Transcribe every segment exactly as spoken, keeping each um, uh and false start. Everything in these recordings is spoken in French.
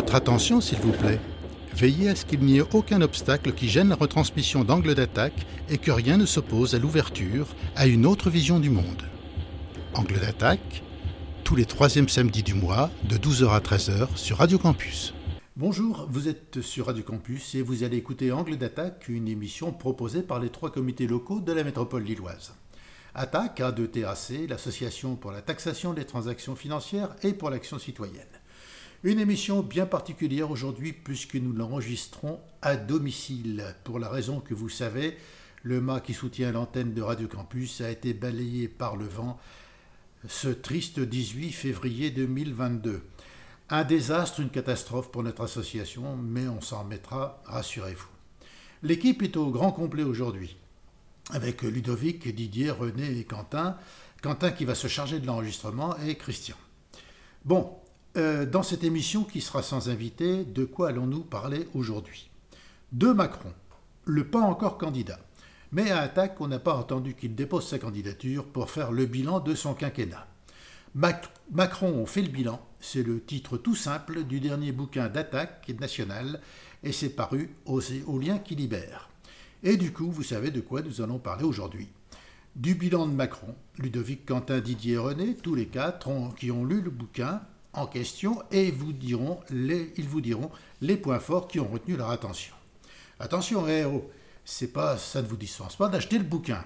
Votre attention, s'il vous plaît. Veillez à ce qu'il n'y ait aucun obstacle qui gêne la retransmission d'Angle d'attaque et que rien ne s'oppose à l'ouverture à une autre vision du monde. Angle d'attaque, tous les troisièmes samedis du mois, de douze heures à treize heures sur Radio Campus. Bonjour, vous êtes sur Radio Campus et vous allez écouter Angle d'attaque, une émission proposée par les trois comités locaux de la métropole lilloise. Attaque, A deux T A C, l'association pour la taxation des transactions financières et pour l'action citoyenne. Une émission bien particulière aujourd'hui puisque nous l'enregistrons à domicile. Pour la raison que vous savez, le mât qui soutient l'antenne de Radio Campus a été balayé par le vent ce triste dix-huit février deux mille vingt-deux. Un désastre, une catastrophe pour notre association, mais on s'en remettra, rassurez-vous. L'équipe est au grand complet aujourd'hui, avec Ludovic, Didier, René et Quentin. Quentin qui va se charger de l'enregistrement et Christian. Bon, euh, dans cette émission qui sera sans invité, de quoi allons-nous parler aujourd'hui ? De Macron, le pas encore candidat. Mais à Attaque, on n'a pas entendu qu'il dépose sa candidature pour faire le bilan de son quinquennat. Mac- Macron, on fait le bilan, c'est le titre tout simple du dernier bouquin d'Attaque nationale et c'est paru aux, aux liens qui libèrent. Et du coup, vous savez de quoi nous allons parler aujourd'hui. Du bilan de Macron, Ludovic, Quentin, Didier et René, tous les quatre ont, qui ont lu le bouquin en question et vous diront les, ils vous diront les points forts qui ont retenu leur attention. Attention, eh oh, c'est pas, ça ne vous dispense pas d'acheter le bouquin.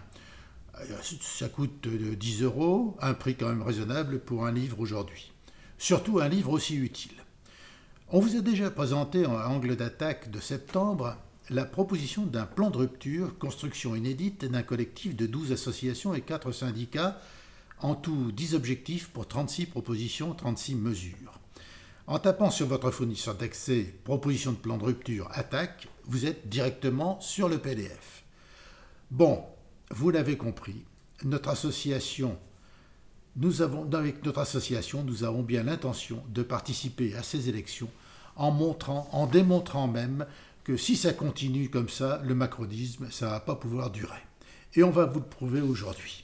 Ça coûte dix euros, un prix quand même raisonnable pour un livre aujourd'hui. Surtout un livre aussi utile. On vous a déjà présenté en angle d'attaque de septembre la proposition d'un plan de rupture, construction inédite d'un collectif de douze associations et quatre syndicats, en tout dix objectifs pour trente-six propositions, trente-six mesures. En tapant sur votre fournisseur d'accès « Proposition de plan de rupture Attaque », vous êtes directement sur le P D F. Bon, vous l'avez compris, notre association, nous avons, avec notre association, nous avons bien l'intention de participer à ces élections en montrant, en démontrant même que si ça continue comme ça, le macronisme, ça ne va pas pouvoir durer. Et on va vous le prouver aujourd'hui.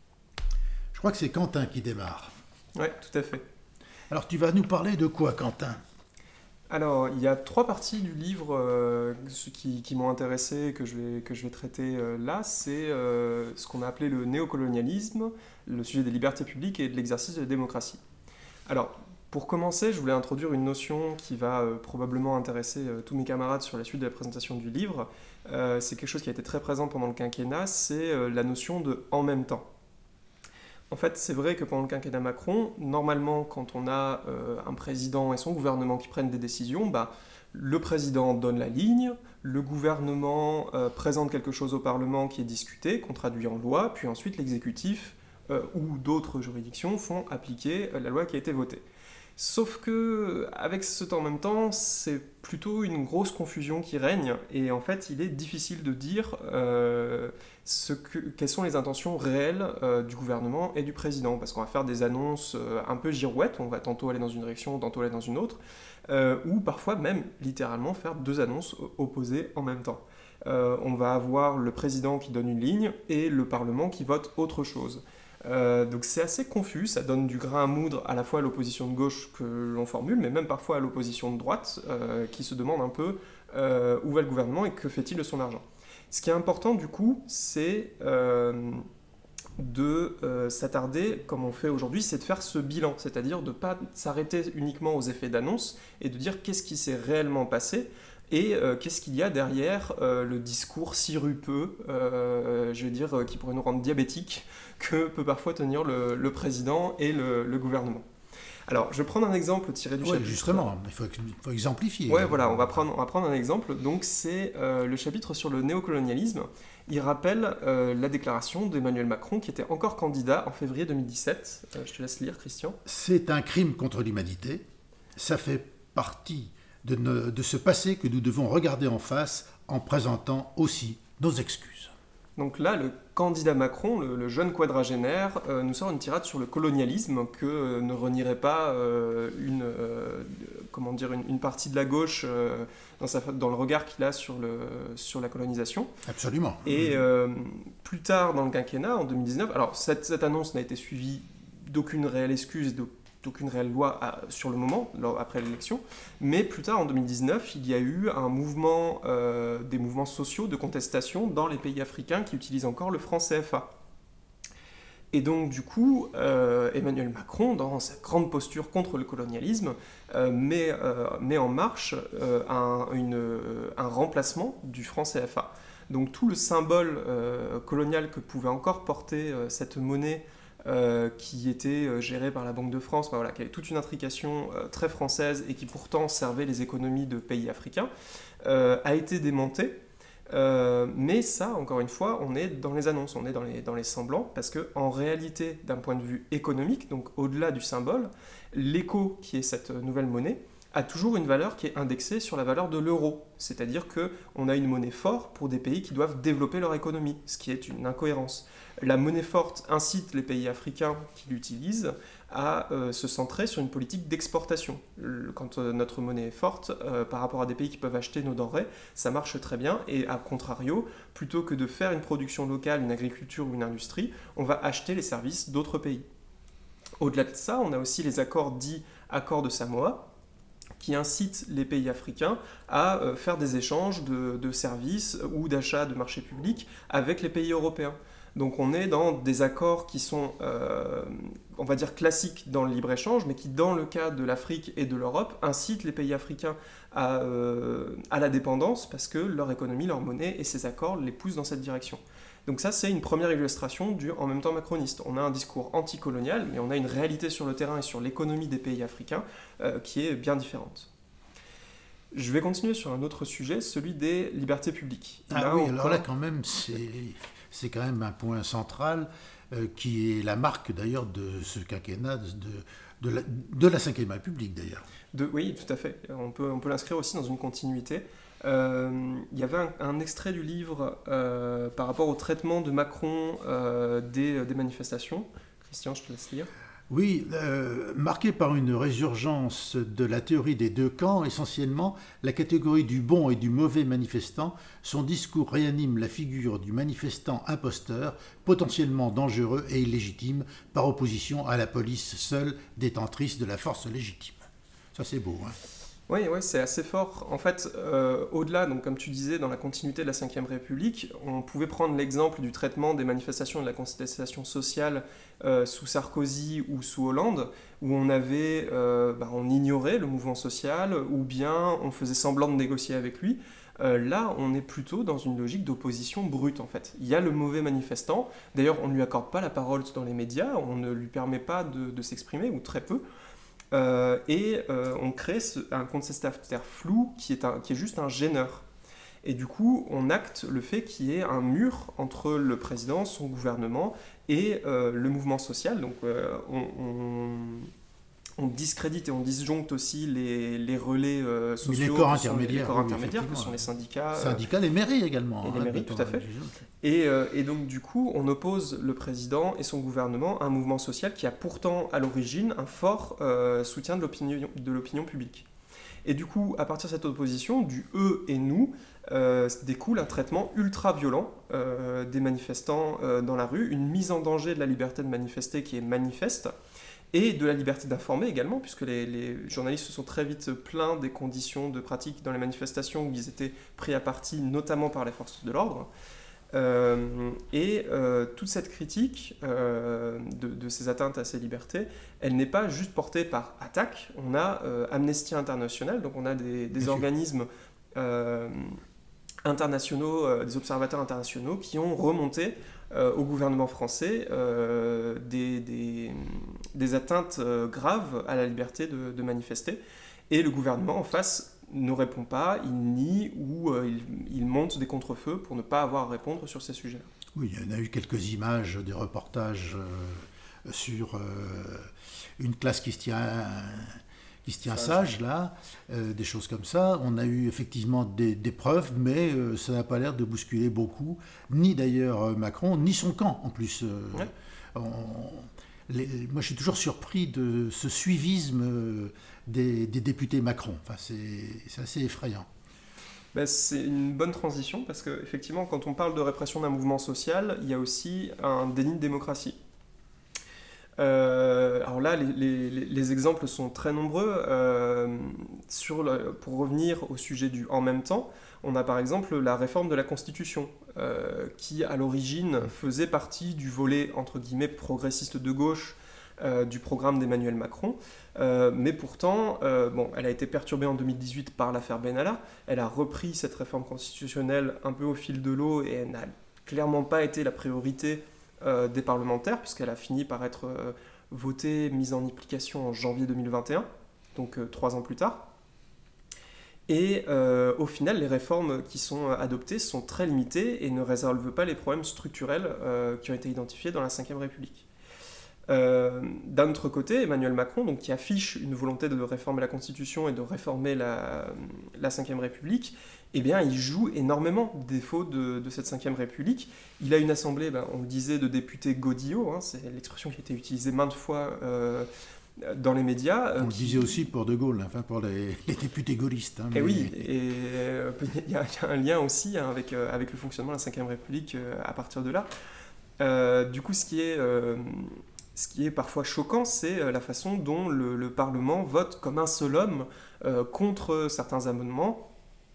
Je crois que c'est Quentin qui démarre. Oui, tout à fait. Alors, tu vas nous parler de quoi, Quentin ? Alors, il y a trois parties du livre euh, qui, qui m'ont intéressé, que je vais, que je vais traiter euh, là. C'est euh, ce qu'on a appelé le néocolonialisme, le sujet des libertés publiques et de l'exercice de la démocratie. Alors, pour commencer, je voulais introduire une notion qui va euh, probablement intéresser euh, tous mes camarades sur la suite de la présentation du livre. Euh, c'est quelque chose qui a été très présent pendant le quinquennat, c'est euh, la notion de « en même temps ». En fait, c'est vrai que pendant le quinquennat Macron, normalement, quand on a euh, un président et son gouvernement qui prennent des décisions, bah, le président donne la ligne, le gouvernement euh, présente quelque chose au Parlement qui est discuté, qu'on traduit en loi, puis ensuite l'exécutif euh, ou d'autres juridictions font appliquer euh, la loi qui a été votée. Sauf que, avec ce temps en même temps, c'est plutôt une grosse confusion qui règne, et en fait, il est difficile de dire euh, ce que, quelles sont les intentions réelles euh, du gouvernement et du président, parce qu'on va faire des annonces euh, un peu girouettes, on va tantôt aller dans une direction, tantôt aller dans une autre, euh, ou parfois même, littéralement, faire deux annonces opposées en même temps. Euh, on va avoir le président qui donne une ligne, et le Parlement qui vote autre chose. Euh, donc c'est assez confus, ça donne du grain à moudre à la fois à l'opposition de gauche que l'on formule, mais même parfois à l'opposition de droite euh, qui se demande un peu euh, où va le gouvernement et que fait-il de son argent. Ce qui est important du coup, c'est euh, de euh, s'attarder, comme on fait aujourd'hui, c'est de faire ce bilan, c'est-à-dire de ne pas s'arrêter uniquement aux effets d'annonce et de dire qu'est-ce qui s'est réellement passé et euh, qu'est-ce qu'il y a derrière euh, le discours sirupeux, euh, je veux dire, euh, qui pourrait nous rendre diabétiques, que peut parfois tenir le, le président et le, le gouvernement. Alors, je vais prendre un exemple tiré du ouais, chapitre... justement, il faut, il faut exemplifier. Ouais, voilà, on va prendre, on va prendre un exemple. Donc, c'est euh, le chapitre sur le néocolonialisme. Il rappelle euh, la déclaration d'Emmanuel Macron, qui était encore candidat en février deux mille dix-sept. Euh, je te laisse lire, Christian. C'est un crime contre l'humanité. Ça fait partie de, ne, de ce passé que nous devons regarder en face en présentant aussi nos excuses. Donc là, le candidat Macron, le, le jeune quadragénaire, euh, nous sort une tirade sur le colonialisme que euh, ne renierait pas euh, une, euh, comment dire, une, une partie de la gauche euh, dans, sa, dans le regard qu'il a sur, le, sur la colonisation. Absolument. Et euh, plus tard dans le quinquennat, en deux mille dix-neuf, alors cette, cette annonce n'a été suivie d'aucune réelle excuse, de, aucune réelle loi à, sur le moment, après l'élection, mais plus tard, en deux mille dix-neuf, il y a eu un mouvement, euh, des mouvements sociaux de contestation dans les pays africains qui utilisent encore le franc C F A. Et donc, du coup, euh, Emmanuel Macron, dans sa grande posture contre le colonialisme, euh, met, euh, met en marche euh, un, une, euh, un remplacement du franc C F A. Donc, tout le symbole euh, colonial que pouvait encore porter euh, cette monnaie euh, qui était euh, gérée par la Banque de France, ben voilà, qui avait toute une intrication euh, très française et qui pourtant servait les économies de pays africains, euh, a été démonté. Euh, mais ça, encore une fois, on est dans les annonces, on est dans les, dans les semblants, parce qu'en réalité, d'un point de vue économique, donc au-delà du symbole, l'éco, qui est cette nouvelle monnaie, a toujours une valeur qui est indexée sur la valeur de l'euro. C'est-à-dire qu'on a une monnaie forte pour des pays qui doivent développer leur économie, ce qui est une incohérence. La monnaie forte incite les pays africains qui l'utilisent à euh, se centrer sur une politique d'exportation. Quand euh, notre monnaie est forte, euh, par rapport à des pays qui peuvent acheter nos denrées, ça marche très bien. Et à contrario, plutôt que de faire une production locale, une agriculture ou une industrie, on va acheter les services d'autres pays. Au-delà de ça, on a aussi les accords dits accords de Samoa, qui incitent les pays africains à euh, faire des échanges de, de services ou d'achats de marchés publics avec les pays européens. Donc on est dans des accords qui sont, euh, on va dire, classiques dans le libre-échange, mais qui, dans le cas de l'Afrique et de l'Europe, incitent les pays africains à, euh, à la dépendance parce que leur économie, leur monnaie et ces accords les poussent dans cette direction. Donc ça, c'est une première illustration du en même temps macroniste. On a un discours anticolonial, mais on a une réalité sur le terrain et sur l'économie des pays africains euh, qui est bien différente. Je vais continuer sur un autre sujet, celui des libertés publiques. Ah là, oui, encore... alors là quand même, c'est, c'est quand même un point central euh, qui est la marque d'ailleurs de ce quinquennat, de, de, la, de la cinquième République d'ailleurs. De, oui, tout à fait. On peut, on peut l'inscrire aussi dans une continuité. Euh, il y avait un, un extrait du livre euh, par rapport au traitement de Macron euh, des, des manifestations. Christian, je te laisse lire. Oui, euh, marqué par une résurgence de la théorie des deux camps, essentiellement la catégorie du bon et du mauvais manifestant, son discours réanime la figure du manifestant imposteur, potentiellement dangereux et illégitime, par opposition à la police seule détentrice de la force légitime. Ça c'est beau, hein. Oui, ouais, c'est assez fort. En fait, euh, au-delà, donc, comme tu disais, dans la continuité de la cinquième République, on pouvait prendre l'exemple du traitement des manifestations et de la contestation sociale euh, sous Sarkozy ou sous Hollande, où on avait, euh, bah, on ignorait le mouvement social, ou bien on faisait semblant de négocier avec lui. Euh, là, on est plutôt dans une logique d'opposition brute, en fait. Il y a le mauvais manifestant. D'ailleurs, on ne lui accorde pas la parole dans les médias, on ne lui permet pas de, de s'exprimer, ou très peu. Euh, et euh, on crée ce, un contestataire flou qui est, un, qui est juste un gêneur. Et du coup, on acte le fait qu'il y ait un mur entre le président, son gouvernement et euh, le mouvement social. Donc euh, on, on, on discrédite et on disjoncte aussi les, les relais euh, sociaux, les corps intermédiaires, les corps oui, intermédiaires que sont les syndicats. Syndicats, euh, les mairies également. Et les mairies, tout à fait. Et, euh, et donc du coup, on oppose le président et son gouvernement à un mouvement social qui a pourtant à l'origine un fort euh, soutien de l'opinion, de l'opinion publique. Et du coup, à partir de cette opposition, du « eux » et « nous », euh, découle un traitement ultra-violent euh, des manifestants euh, dans la rue, une mise en danger de la liberté de manifester qui est manifeste, et de la liberté d'informer également, puisque les, les journalistes se sont très vite plaints des conditions de pratique dans les manifestations où ils étaient pris à partie, notamment par les forces de l'ordre. Euh, et euh, toute cette critique euh, de, de ces atteintes à ces libertés, elle n'est pas juste portée par attaque. On a euh, Amnesty International, donc on a des, des organismes euh, internationaux, euh, des observateurs internationaux qui ont remonté euh, au gouvernement français euh, des, des, des atteintes euh, graves à la liberté de, de manifester. Et le gouvernement en face ne répond pas, il nie ou euh, il, il monte des contre-feux pour ne pas avoir à répondre sur ces sujets-là. Oui, il y en a eu quelques images, des reportages euh, sur euh, une classe qui se tient, qui se tient sage, là, euh, des choses comme ça. On a eu effectivement des, des preuves, mais euh, ça n'a pas l'air de bousculer beaucoup, ni d'ailleurs Macron, ni son camp en plus. Euh, ouais. on, les, moi, je suis toujours surpris de ce suivisme euh, des, des députés Macron. Enfin, c'est, c'est assez effrayant. Ben, c'est une bonne transition parce qu'effectivement, quand on parle de répression d'un mouvement social, il y a aussi un déni de démocratie. Euh, alors là, les, les, les exemples sont très nombreux. Euh, sur le, pour revenir au sujet du « en même temps », on a par exemple la réforme de la Constitution, euh, qui à l'origine faisait partie du volet entre guillemets progressiste de gauche euh, du programme d'Emmanuel Macron, euh, mais pourtant, euh, bon, elle a été perturbée en deux mille dix-huit par l'affaire Benalla. Elle a repris cette réforme constitutionnelle un peu au fil de l'eau et elle n'a clairement pas été la priorité euh, des parlementaires, puisqu'elle a fini par être euh, votée, mise en application en janvier deux mille vingt et un, donc euh, trois ans plus tard. Et euh, au final, les réformes qui sont adoptées sont très limitées et ne résolvent pas les problèmes structurels euh, qui ont été identifiés dans la cinquième République. Euh, d'un autre côté, Emmanuel Macron, donc, qui affiche une volonté de réformer la Constitution et de réformer la, la cinquième République, eh bien, il joue énormément des défauts de, de cette cinquième République. Il a une assemblée, ben, on le disait, de députés godillots, hein, c'est l'expression qui a été utilisée maintes fois euh, dans les médias. On euh, le qui... disait aussi pour De Gaulle, enfin pour les, les députés gaullistes. Hein, et mais... oui, et euh, il y, y a un lien aussi hein, avec, euh, avec le fonctionnement de la cinquième République euh, à partir de là. Euh, du coup, ce qui est... Euh, Ce qui est parfois choquant, c'est la façon dont le, le Parlement vote comme un seul homme euh, contre certains amendements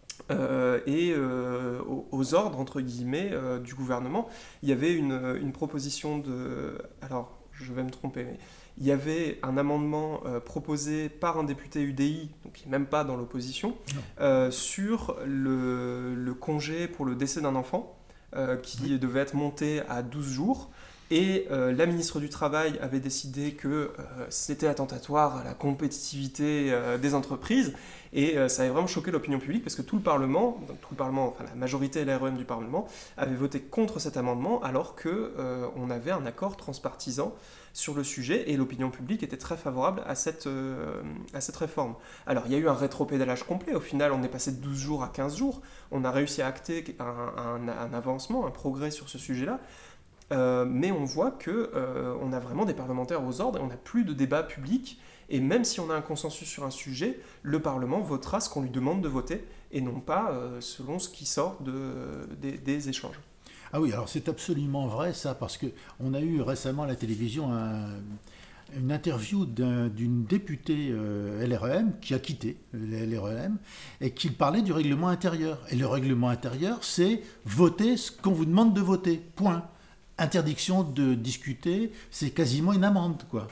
euh, et euh, aux, aux ordres, entre guillemets, euh, du gouvernement. Il y avait une, une proposition de... Alors, je vais me tromper, mais il y avait un amendement euh, proposé par un député U D I, donc qui n'est même pas dans l'opposition, euh, sur le, le congé pour le décès d'un enfant, euh, qui oui. devait être monté à douze jours. Et euh, la ministre du Travail avait décidé que euh, c'était attentatoire à la compétitivité euh, des entreprises. Et euh, ça avait vraiment choqué l'opinion publique parce que tout le Parlement, donc tout le Parlement, enfin la majorité L R E M du Parlement, avait voté contre cet amendement alors qu'on euh, avait un accord transpartisan sur le sujet et l'opinion publique était très favorable à cette, euh, à cette réforme. Alors il y a eu un rétropédalage complet. Au final, on est passé de douze jours à quinze jours. On a réussi à acter un, un, un avancement, un progrès sur ce sujet-là. Euh, mais on voit qu'on euh, a vraiment des parlementaires aux ordres et on n'a plus de débat public. Et même si on a un consensus sur un sujet, le Parlement votera ce qu'on lui demande de voter et non pas euh, selon ce qui sort de, des, des échanges. Ah oui, alors c'est absolument vrai ça, parce qu'on a eu récemment à la télévision un, une interview d'un, d'une députée euh, L R E M qui a quitté le L R E M et qui parlait du règlement intérieur. Et le règlement intérieur, c'est voter ce qu'on vous demande de voter, point. Interdiction de discuter, c'est quasiment une amende, quoi.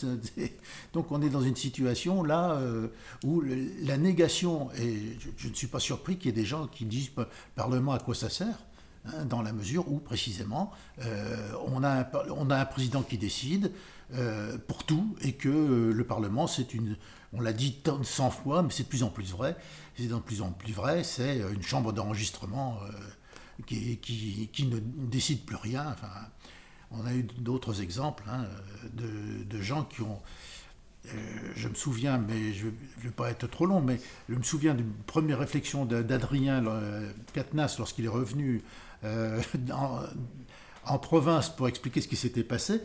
Donc on est dans une situation là euh, où le, la négation, et je, je ne suis pas surpris qu'il y ait des gens qui disent le Parlement à quoi ça sert, hein, dans la mesure où précisément euh, on, a un, on a un président qui décide euh, pour tout et que euh, le Parlement c'est une, on l'a dit cent fois, mais c'est de plus en plus vrai, c'est de plus en plus vrai, c'est une chambre d'enregistrement. Euh, Qui, qui, qui ne décide plus rien. Enfin, on a eu d'autres exemples hein, de, de gens qui ont... Euh, je me souviens, mais je ne vais pas être trop long, mais je me souviens d'une première réflexion d'Adrien Quatennens lorsqu'il est revenu euh, en, en province pour expliquer ce qui s'était passé.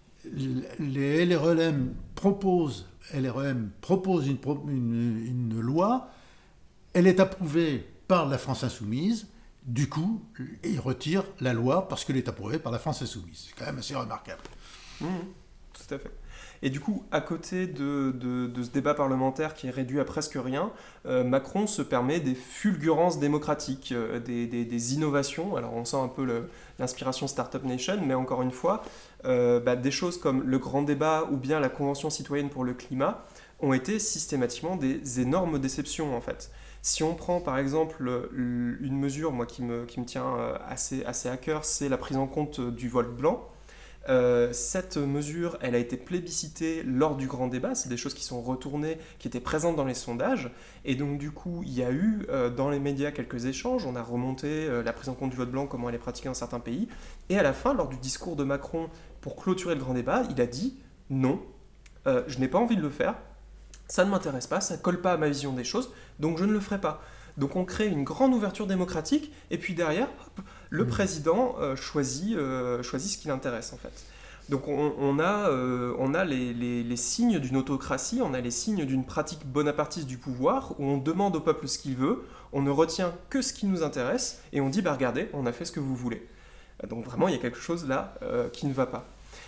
Les L R E M proposent, L R E M propose une, une, une loi, elle est approuvée par la France Insoumise. Du coup, il retire la loi parce qu'elle est approuvée par la France Insoumise. C'est quand même assez remarquable. Mmh, tout à fait. Et du coup, à côté de, de, de ce débat parlementaire qui est réduit à presque rien, euh, Macron se permet des fulgurances démocratiques, euh, des, des, des innovations. Alors on sent un peu le, l'inspiration Startup Nation, mais encore une fois, euh, bah, des choses comme le grand débat ou bien la Convention citoyenne pour le climat ont été systématiquement des énormes déceptions en fait. Si on prend par exemple une mesure moi, qui, me, qui me tient assez, assez à cœur, c'est la prise en compte du vote blanc. Euh, cette mesure, elle a été plébiscitée lors du grand débat, c'est des choses qui sont retournées, qui étaient présentes dans les sondages, et donc du coup, il y a eu euh, dans les médias quelques échanges, on a remonté euh, la prise en compte du vote blanc, comment elle est pratiquée dans certains pays, et à la fin, lors du discours de Macron, pour clôturer le grand débat, il a dit « Non, euh, je n'ai pas envie de le faire, ça ne m'intéresse pas, ça ne colle pas à ma vision des choses, donc je ne le ferai pas. » Donc on crée une grande ouverture démocratique, et puis derrière, hop, le mmh. président euh, choisit, euh, choisit ce qui l'intéresse en fait. Donc on, on a, euh, on a les, les, les signes d'une autocratie, on a les signes d'une pratique bonapartiste du pouvoir, où on demande au peuple ce qu'il veut, on ne retient que ce qui nous intéresse, et on dit bah regardez, on a fait ce que vous voulez. Donc vraiment il y a quelque chose là euh, qui ne va pas.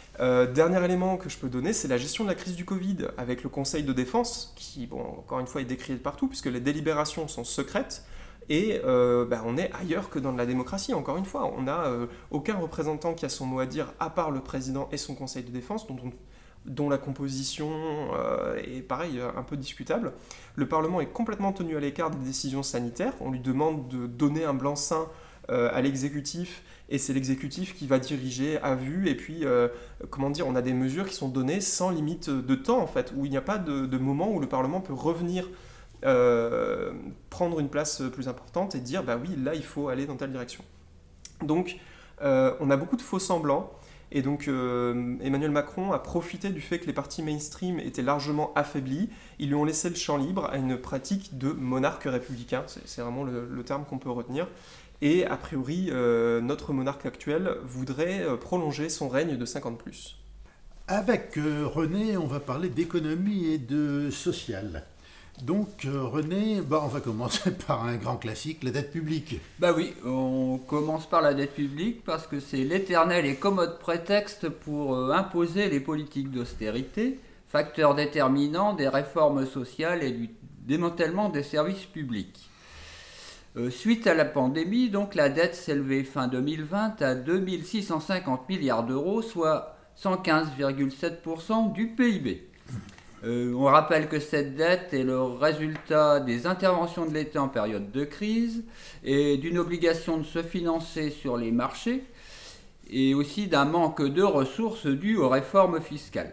Euh, dernier élément que je peux donner, c'est la gestion de la crise du Covid avec le Conseil de défense, qui, bon, encore une fois, est décrié de partout, puisque les délibérations sont secrètes, et euh, bah, on est ailleurs que dans la démocratie, encore une fois. On n'a euh, aucun représentant qui a son mot à dire, à part le président et son Conseil de défense, dont, on, dont la composition euh, est, pareil, un peu discutable. Le Parlement est complètement tenu à l'écart des décisions sanitaires. On lui demande de donner un blanc-seing euh, à l'exécutif, et c'est l'exécutif qui va diriger à vue, et puis, euh, comment dire, on a des mesures qui sont données sans limite de temps, en fait, où il n'y a pas de, de moment où le Parlement peut revenir, euh, prendre une place plus importante et dire, bah oui, là, il faut aller dans telle direction. Donc, euh, on a beaucoup de faux semblants, et donc euh, Emmanuel Macron a profité du fait que les partis mainstream étaient largement affaiblis. Ils lui ont laissé le champ libre à une pratique de monarque républicain, c'est, c'est vraiment le, le terme qu'on peut retenir. Et a priori, euh, notre monarque actuel voudrait euh, prolonger son règne de cinquante plus. Avec euh, René, on va parler d'économie et de social. Donc euh, René, bah, on va commencer par un grand classique, la dette publique. Bah oui, on commence par la dette publique parce que c'est l'éternel et commode prétexte pour euh, imposer les politiques d'austérité, facteur déterminant des réformes sociales et du démantèlement des services publics. Euh, suite à la pandémie, donc, la dette s'élevait fin deux mille vingt à deux mille six cent cinquante milliards d'euros, soit cent quinze virgule sept pour cent du P I B. Euh, on rappelle que cette dette est le résultat des interventions de l'État en période de crise et d'une obligation de se financer sur les marchés et aussi d'un manque de ressources dû aux réformes fiscales.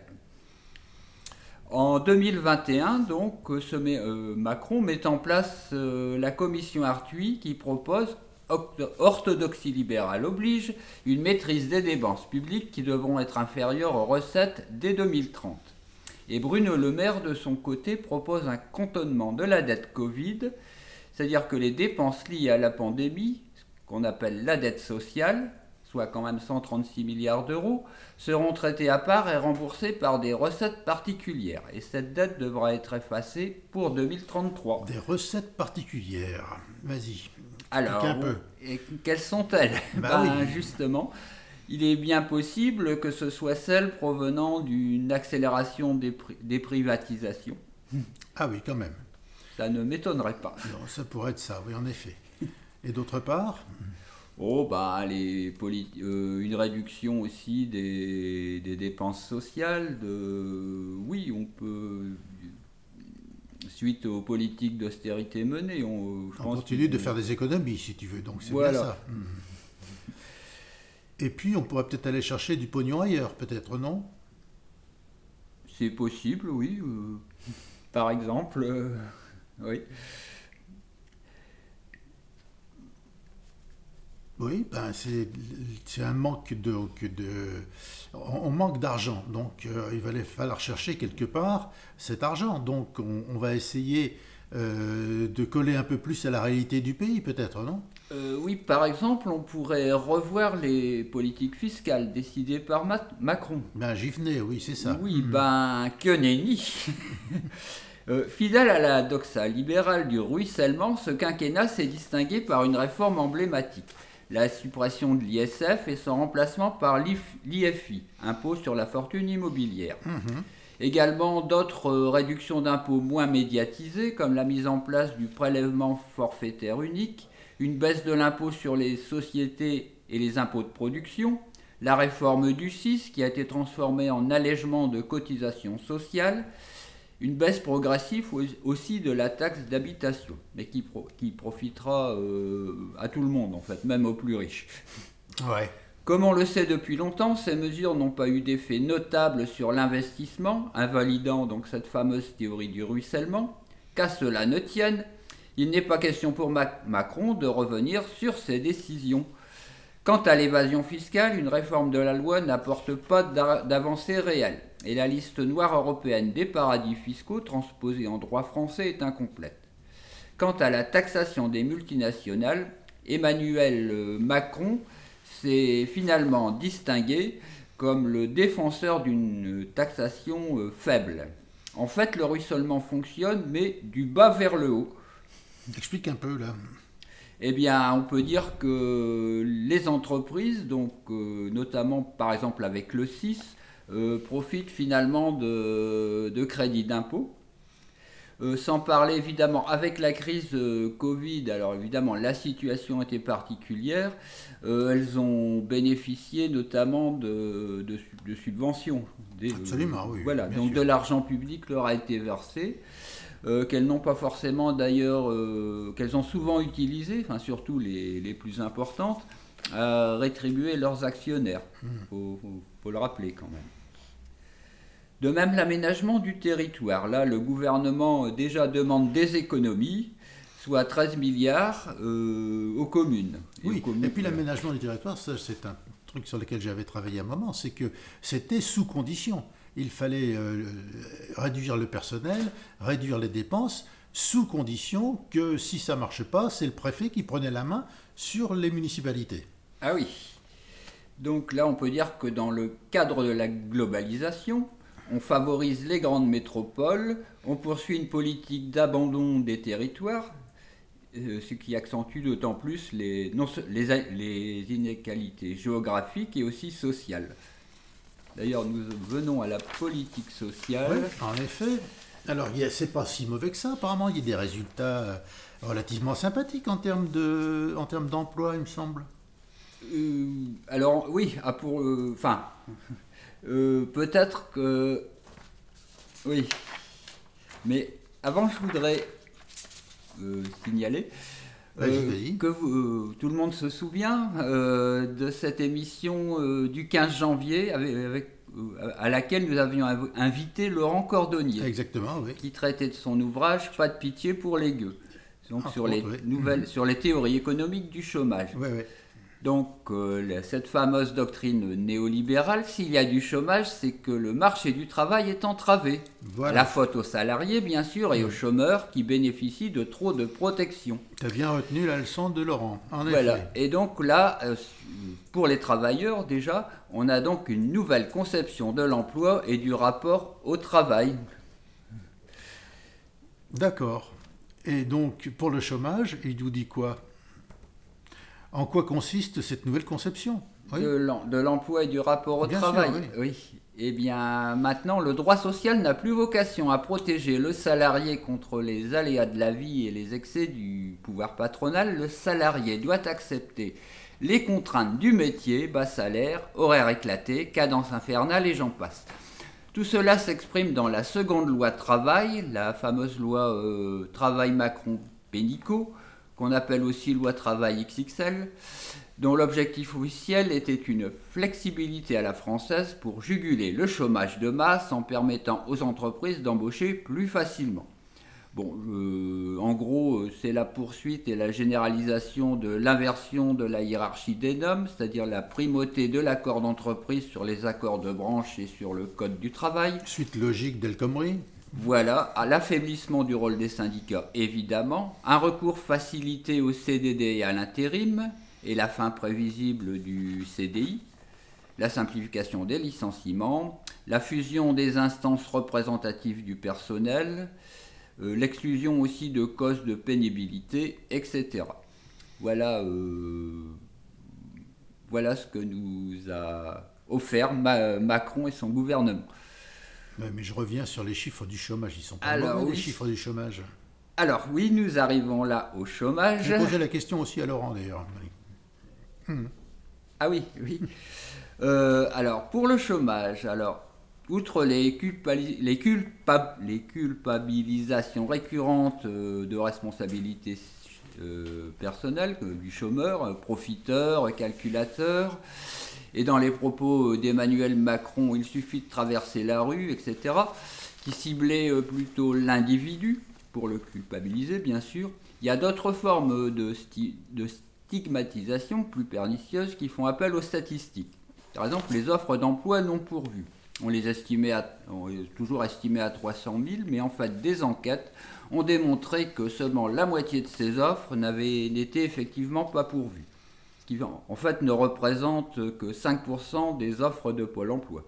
En deux mille vingt et un, donc, ce met, euh, Macron met en place euh, la commission Arthuis qui propose, orthodoxie libérale oblige, une maîtrise des dépenses publiques qui devront être inférieures aux recettes dès deux mille trente. Et Bruno Le Maire, de son côté, propose un cantonnement de la dette Covid, c'est-à-dire que les dépenses liées à la pandémie, qu'on appelle la dette sociale, soit quand même cent trente-six milliards d'euros, seront traités à part et remboursés par des recettes particulières. Et cette dette devra être effacée pour deux mille trente-trois. Des recettes particulières. Vas-y, alors un peu. Et quelles sont-elles? Bah ben, oui. Justement, il est bien possible que ce soit celles provenant d'une accélération des, pri- des privatisations. Ah oui, quand même. Ça ne m'étonnerait pas. Non, ça pourrait être ça, oui, en effet. Et d'autre part, Oh, bah, les poli- euh, une réduction aussi des, des dépenses sociales. De... Oui, on peut, suite aux politiques d'austérité menées, on, je on pense continue de faire des économies, si tu veux, donc c'est Voilà. bien ça. Hmm. Et puis, on pourrait peut-être aller chercher du pognon ailleurs, peut-être, non? c'est possible, oui. euh, Par exemple, euh, oui. Oui, ben c'est, c'est un manque de, que de... On on manque d'argent, donc euh, il va falloir chercher quelque part cet argent. Donc on, on va essayer euh, de coller un peu plus à la réalité du pays, peut-être, non? Euh, oui, par exemple, on pourrait revoir les politiques fiscales décidées par Ma- Macron. Ben j'y venais, oui, c'est ça. Oui, Hmm. ben, que nenni. Euh, Fidèle à la doxa libérale du ruissellement, ce quinquennat s'est distingué par une réforme emblématique. La suppression de l'I S F et son remplacement par l'I F I, impôt sur la fortune immobilière. Mhm. Également d'autres euh, réductions d'impôts moins médiatisées, comme la mise en place du prélèvement forfaitaire unique, une baisse de l'impôt sur les sociétés et les impôts de production, la réforme du C I S qui a été transformée en allègement de cotisations sociales, une baisse progressive aussi de la taxe d'habitation, mais qui, pro- qui profitera euh, à tout le monde, en fait, même aux plus riches. Ouais. Comme on le sait depuis longtemps, ces mesures n'ont pas eu d'effet notable sur l'investissement, invalidant donc cette fameuse théorie du ruissellement. Qu'à cela ne tienne, il n'est pas question pour Mac- Macron de revenir sur ses décisions. Quant à l'évasion fiscale, une réforme de la loi n'apporte pas d'a- d'avancée réelle. Et la liste noire européenne des paradis fiscaux transposée en droit français est incomplète. Quant à la taxation des multinationales, Emmanuel Macron s'est finalement distingué comme le défenseur d'une taxation euh, faible. En fait, le ruissellement fonctionne, mais du bas vers le haut. Explique un peu, là. Eh bien, on peut dire que les entreprises, donc euh, notamment par exemple avec le C I S, euh, profitent finalement de, de crédits d'impôt. Euh, sans parler évidemment avec la crise euh, Covid, alors évidemment la situation était particulière, euh, elles ont bénéficié notamment de, de, de subventions. Des, Absolument, euh, oui. Voilà, donc sûr. de l'argent public leur a été versé, euh, qu'elles n'ont pas forcément d'ailleurs, euh, qu'elles ont souvent utilisé, enfin surtout les, les plus importantes, à rétribuer leurs actionnaires. Il mmh. faut, faut, faut le rappeler quand même. De même, l'aménagement du territoire. Là, le gouvernement déjà demande des économies, soit treize milliards euh, aux communes. Et oui, aux communes, et puis l'aménagement du territoire, ça, c'est un truc sur lequel j'avais travaillé à un moment, c'est que c'était sous condition. Il fallait euh, réduire le personnel, réduire les dépenses, sous condition que si ça ne marche pas, c'est le préfet qui prenait la main sur les municipalités. Ah oui. Donc là, on peut dire que dans le cadre de la globalisation, on favorise les grandes métropoles, on poursuit une politique d'abandon des territoires, euh, ce qui accentue d'autant plus les, non, les, les inégalités géographiques et aussi sociales. D'ailleurs, nous venons à la politique sociale. Oui, en effet. Alors, c'est pas si mauvais que ça. Apparemment, il y a des résultats relativement sympathiques en termes de, en termes d'emploi, il me semble. Euh, alors, oui, ah, pour, euh, enfin... Euh, peut-être que... Oui. Mais avant, je voudrais euh, signaler euh, que vous, euh, tout le monde se souvient euh, de cette émission euh, du quinze janvier avec, avec, euh, à laquelle nous avions invité Laurent Cordonnier. Exactement, oui. Qui traitait de son ouvrage « Pas de pitié pour les gueux ». Donc ah, sur, bon, les oui. nouvelles, mmh. sur les théories économiques du chômage. Oui, oui. Donc, euh, cette fameuse doctrine néolibérale, s'il y a du chômage, c'est que le marché du travail est entravé. Voilà. La faute aux salariés, bien sûr, et aux chômeurs qui bénéficient de trop de protection. Tu as bien retenu la leçon de Laurent, en voilà. effet. Et donc là, euh, pour les travailleurs, déjà, on a donc une nouvelle conception de l'emploi et du rapport au travail. D'accord. Et donc, pour le chômage, il nous dit quoi ? En quoi consiste cette nouvelle conception ? Oui. De l'emploi et du rapport au Bien travail. Sûr, oui. oui. Eh bien, maintenant, le droit social n'a plus vocation à protéger le salarié contre les aléas de la vie et les excès du pouvoir patronal. Le salarié doit accepter les contraintes du métier, bas salaire, horaires éclatés, cadence infernale et j'en passe. Tout cela s'exprime dans la seconde loi travail, la fameuse loi euh, travail Macron-Pénicaud, qu'on appelle aussi loi travail X X L, dont l'objectif officiel était une flexibilité à la française pour juguler le chômage de masse en permettant aux entreprises d'embaucher plus facilement. Bon, euh, en gros, c'est la poursuite et la généralisation de l'inversion de la hiérarchie des normes, c'est-à-dire la primauté de l'accord d'entreprise sur les accords de branche et sur le code du travail. Suite logique d'El Khomri. Voilà, à l'affaiblissement du rôle des syndicats, évidemment, un recours facilité au C D D et à l'intérim, et la fin prévisible du C D I, la simplification des licenciements, la fusion des instances représentatives du personnel, euh, l'exclusion aussi de causes de pénibilité, et cetera. Voilà, euh, voilà ce que nous a offert Ma- Macron et son gouvernement. Mais je reviens sur les chiffres du chômage. Ils sont pas Alors, mauvais, oui. les chiffres du chômage. Alors oui, nous arrivons là au chômage. J'ai posé la question aussi à Laurent d'ailleurs. Hmm. Ah oui, oui. Euh, alors pour le chômage, alors outre les, culpali- les, culpa- les culpabilisations récurrentes euh, de responsabilité euh, personnelle euh, du chômeur, euh, profiteur, calculateur, et dans les propos d'Emmanuel Macron, il suffit de traverser la rue, et cetera, qui ciblait euh, plutôt l'individu, pour le culpabiliser bien sûr. Il y a d'autres formes de, sti- de stigmatisation plus pernicieuses qui font appel aux statistiques. Par exemple, les offres d'emploi non pourvues. On les estimait à, on les a toujours estimées à trois cent mille, mais en fait des enquêtes ont démontré que seulement la moitié de ces offres n'avaient, n'étaient effectivement pas pourvues. Ce qui en fait ne représente que cinq pour cent des offres de Pôle emploi.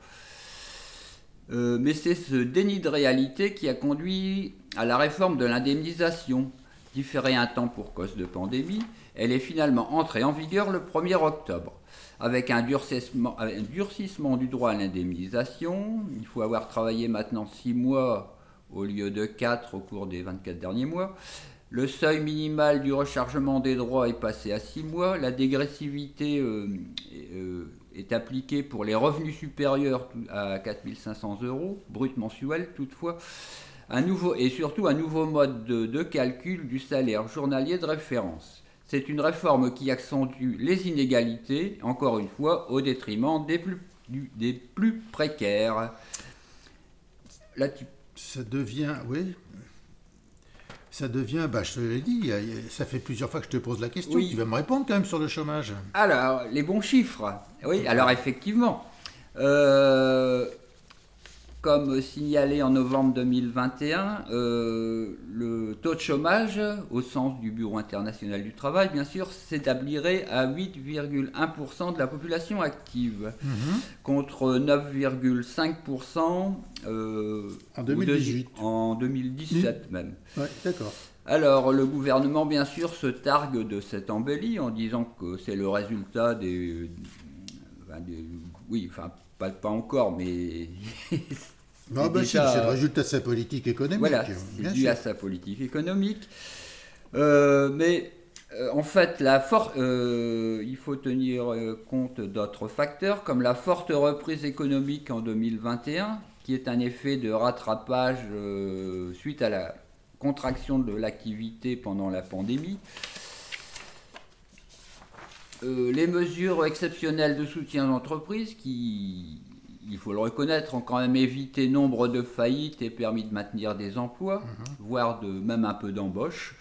Euh, mais c'est ce déni de réalité qui a conduit à la réforme de l'indemnisation, différée un temps pour cause de pandémie, elle est finalement entrée en vigueur le premier octobre, avec un durcissement, un durcissement du droit à l'indemnisation. Il faut avoir travaillé maintenant six mois au lieu de quatre au cours des vingt-quatre derniers mois. Le seuil minimal du rechargement des droits est passé à six mois. La dégressivité euh, euh, est appliquée pour les revenus supérieurs à quatre mille cinq cents euros, brut mensuel toutefois. Un nouveau, et surtout un nouveau mode de, de calcul du salaire journalier de référence. C'est une réforme qui accentue les inégalités, encore une fois, au détriment des plus, du, des plus précaires. Là, tu... Ça devient, oui... Ça devient, bah, je te l'ai dit, ça fait plusieurs fois que je te pose la question, oui. Tu vas me répondre quand même sur le chômage. Alors, les bons chiffres. Oui, alors effectivement, euh, comme signalé en novembre deux mille vingt et un, euh, le taux de chômage, au sens du Bureau international du travail, bien sûr, s'établirait à huit virgule un pour cent de la population active, mm-hmm. contre neuf virgule cinq pour cent euh, en deux mille dix-huit. De, en deux mille dix-sept mmh. même. Ouais, d'accord. Alors, le gouvernement, bien sûr, se targue de cette embellie en disant que c'est le résultat des... Enfin, des oui, enfin, pas, pas encore, mais... non, ben déjà, si, c'est le résultat de sa politique économique. Voilà, c'est dû sûr. à sa politique économique. Euh, mais, euh, en fait, la for- euh, il faut tenir compte d'autres facteurs, comme la forte reprise économique en deux mille vingt et un, qui est un effet de rattrapage euh, suite à la contraction de l'activité pendant la pandémie. Euh, les mesures exceptionnelles de soutien d'entreprise qui, il faut le reconnaître, ont quand même évité nombre de faillites et permis de maintenir des emplois, mmh. voire de, même un peu d'embauche.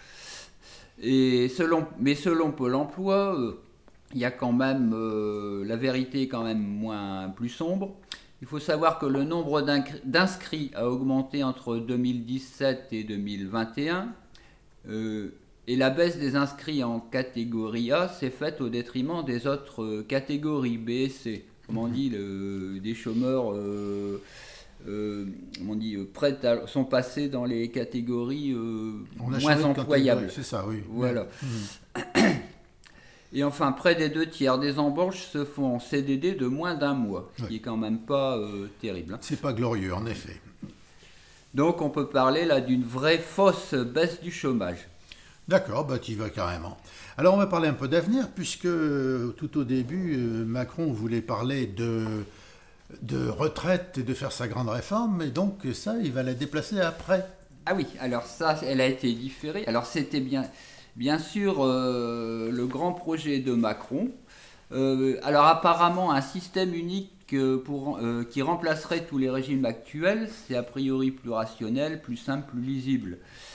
Et selon, mais selon Pôle emploi, euh, il y a quand même, euh, la vérité est quand même moins, plus sombre. Il faut savoir que le nombre d'inscrits a augmenté entre deux mille dix-sept et deux mille vingt et un. Euh, et la baisse des inscrits en catégorie A s'est faite au détriment des autres catégories B et C. Comment on dit, le, des chômeurs euh, euh, on dit, prêts à, sont passés dans les catégories euh, moins employables. C'est ça, oui. Voilà. Mmh. Et enfin, près des deux tiers des embauches se font en C D D de moins d'un mois, ce oui. qui est quand même pas euh, terrible. Hein. C'est pas glorieux, en effet. Donc on peut parler là d'une vraie fausse baisse du chômage. D'accord, bah tu y vas carrément. Alors on va parler un peu d'avenir, puisque tout au début, Macron voulait parler de, de retraite et de faire sa grande réforme, et donc ça, il va la déplacer après. Ah oui, alors ça, elle a été différée. Alors c'était bien... Bien sûr, euh, le grand projet de Macron. Euh, alors apparemment, un système unique euh, pour, euh, qui remplacerait tous les régimes actuels, c'est a priori plus rationnel, plus simple, plus lisible.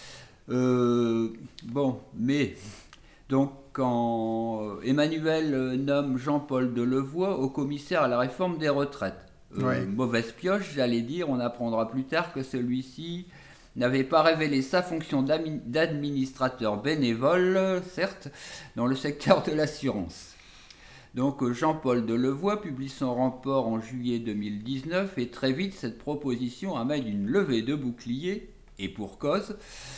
Euh, bon, mais donc quand Emmanuel nomme Jean-Paul Delevoye au commissaire à la réforme des retraites, euh, ouais. mauvaise pioche, j'allais dire, on apprendra plus tard que celui-ci n'avait pas révélé sa fonction d'administrateur bénévole, certes, dans le secteur de l'assurance. Donc Jean-Paul Delevoye publie son rapport en juillet deux mille dix-neuf et très vite cette proposition amène une levée de bouclier, et pour cause.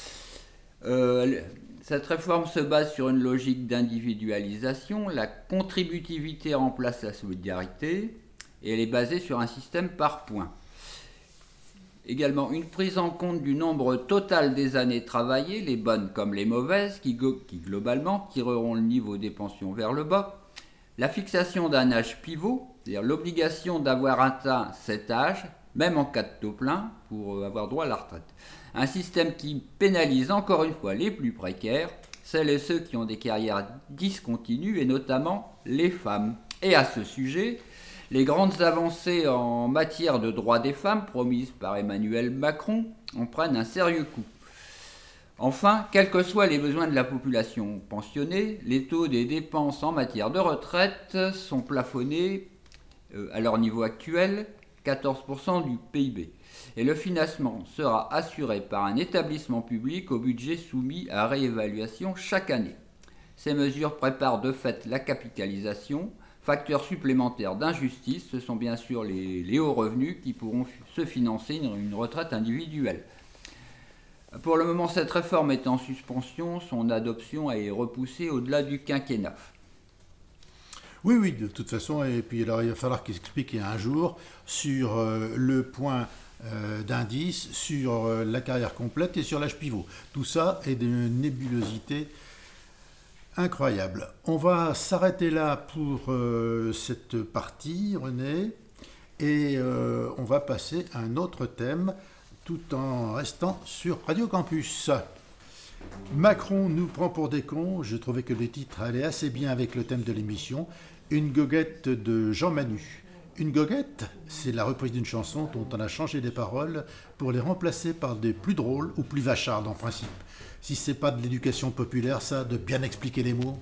Euh, cette réforme se base sur une logique d'individualisation, la contributivité remplace la solidarité, et elle est basée sur un système par points. Également, une prise en compte du nombre total des années travaillées, les bonnes comme les mauvaises, qui, qui globalement tireront le niveau des pensions vers le bas. La fixation d'un âge pivot, c'est-à-dire l'obligation d'avoir atteint cet âge, même en cas de taux plein, pour avoir droit à la retraite. Un système qui pénalise encore une fois les plus précaires, celles et ceux qui ont des carrières discontinues, et notamment les femmes. Et à ce sujet, les grandes avancées en matière de droits des femmes promises par Emmanuel Macron en prennent un sérieux coup. Enfin, quels que soient les besoins de la population pensionnée, les taux des dépenses en matière de retraite sont plafonnés euh, à leur niveau actuel, quatorze pour cent du P I B. Et le financement sera assuré par un établissement public au budget soumis à réévaluation chaque année. Ces mesures préparent de fait la capitalisation. Facteurs supplémentaires d'injustice, ce sont bien sûr les, les hauts revenus qui pourront f- se financer une, une retraite individuelle. Pour le moment, cette réforme est en suspension. Son adoption est repoussée au-delà du quinquennat. Oui, oui, de toute façon. Et puis alors, il va falloir qu'il explique un jour sur euh, le point euh, d'indice, sur euh, la carrière complète et sur l'âge pivot. Tout ça est d'une nébulosité incroyable. On va s'arrêter là pour euh, cette partie, René, et euh, on va passer à un autre thème, tout en restant sur Radio Campus. Macron nous prend pour des cons. Je trouvais que le titre allait assez bien avec le thème de l'émission. Une goguette de Jean Manu. Une goguette, c'est la reprise d'une chanson dont on a changé les paroles pour les remplacer par des plus drôles ou plus vachardes en principe. Si c'est pas de l'éducation populaire, ça, de bien expliquer les mots.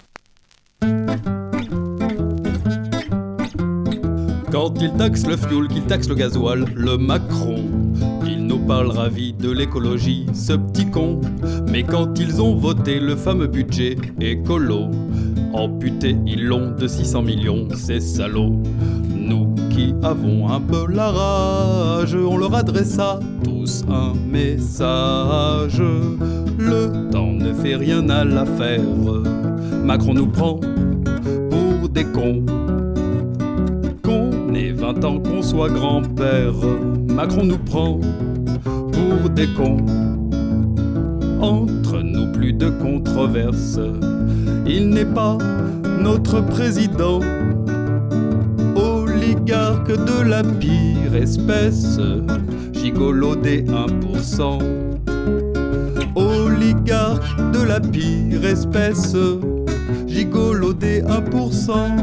Quand il taxe le fioul, qu'il taxe le gasoil, le Macron, il nous parle ravi de l'écologie, ce petit con. Mais quand ils ont voté le fameux budget écolo, amputé ils l'ont de six cents millions, ces salauds. Nous qui avons un peu la rage, on leur adressa tous un message. Le temps ne fait rien à l'affaire, Macron nous prend pour des cons. Qu'on ait vingt ans, qu'on soit grand-père, Macron nous prend pour des cons. Entre nous plus de controverses, il n'est pas notre président. Oligarque de la pire espèce, gigolo des un pour cent. Oligarque de la pire espèce, gigolo des un pour cent.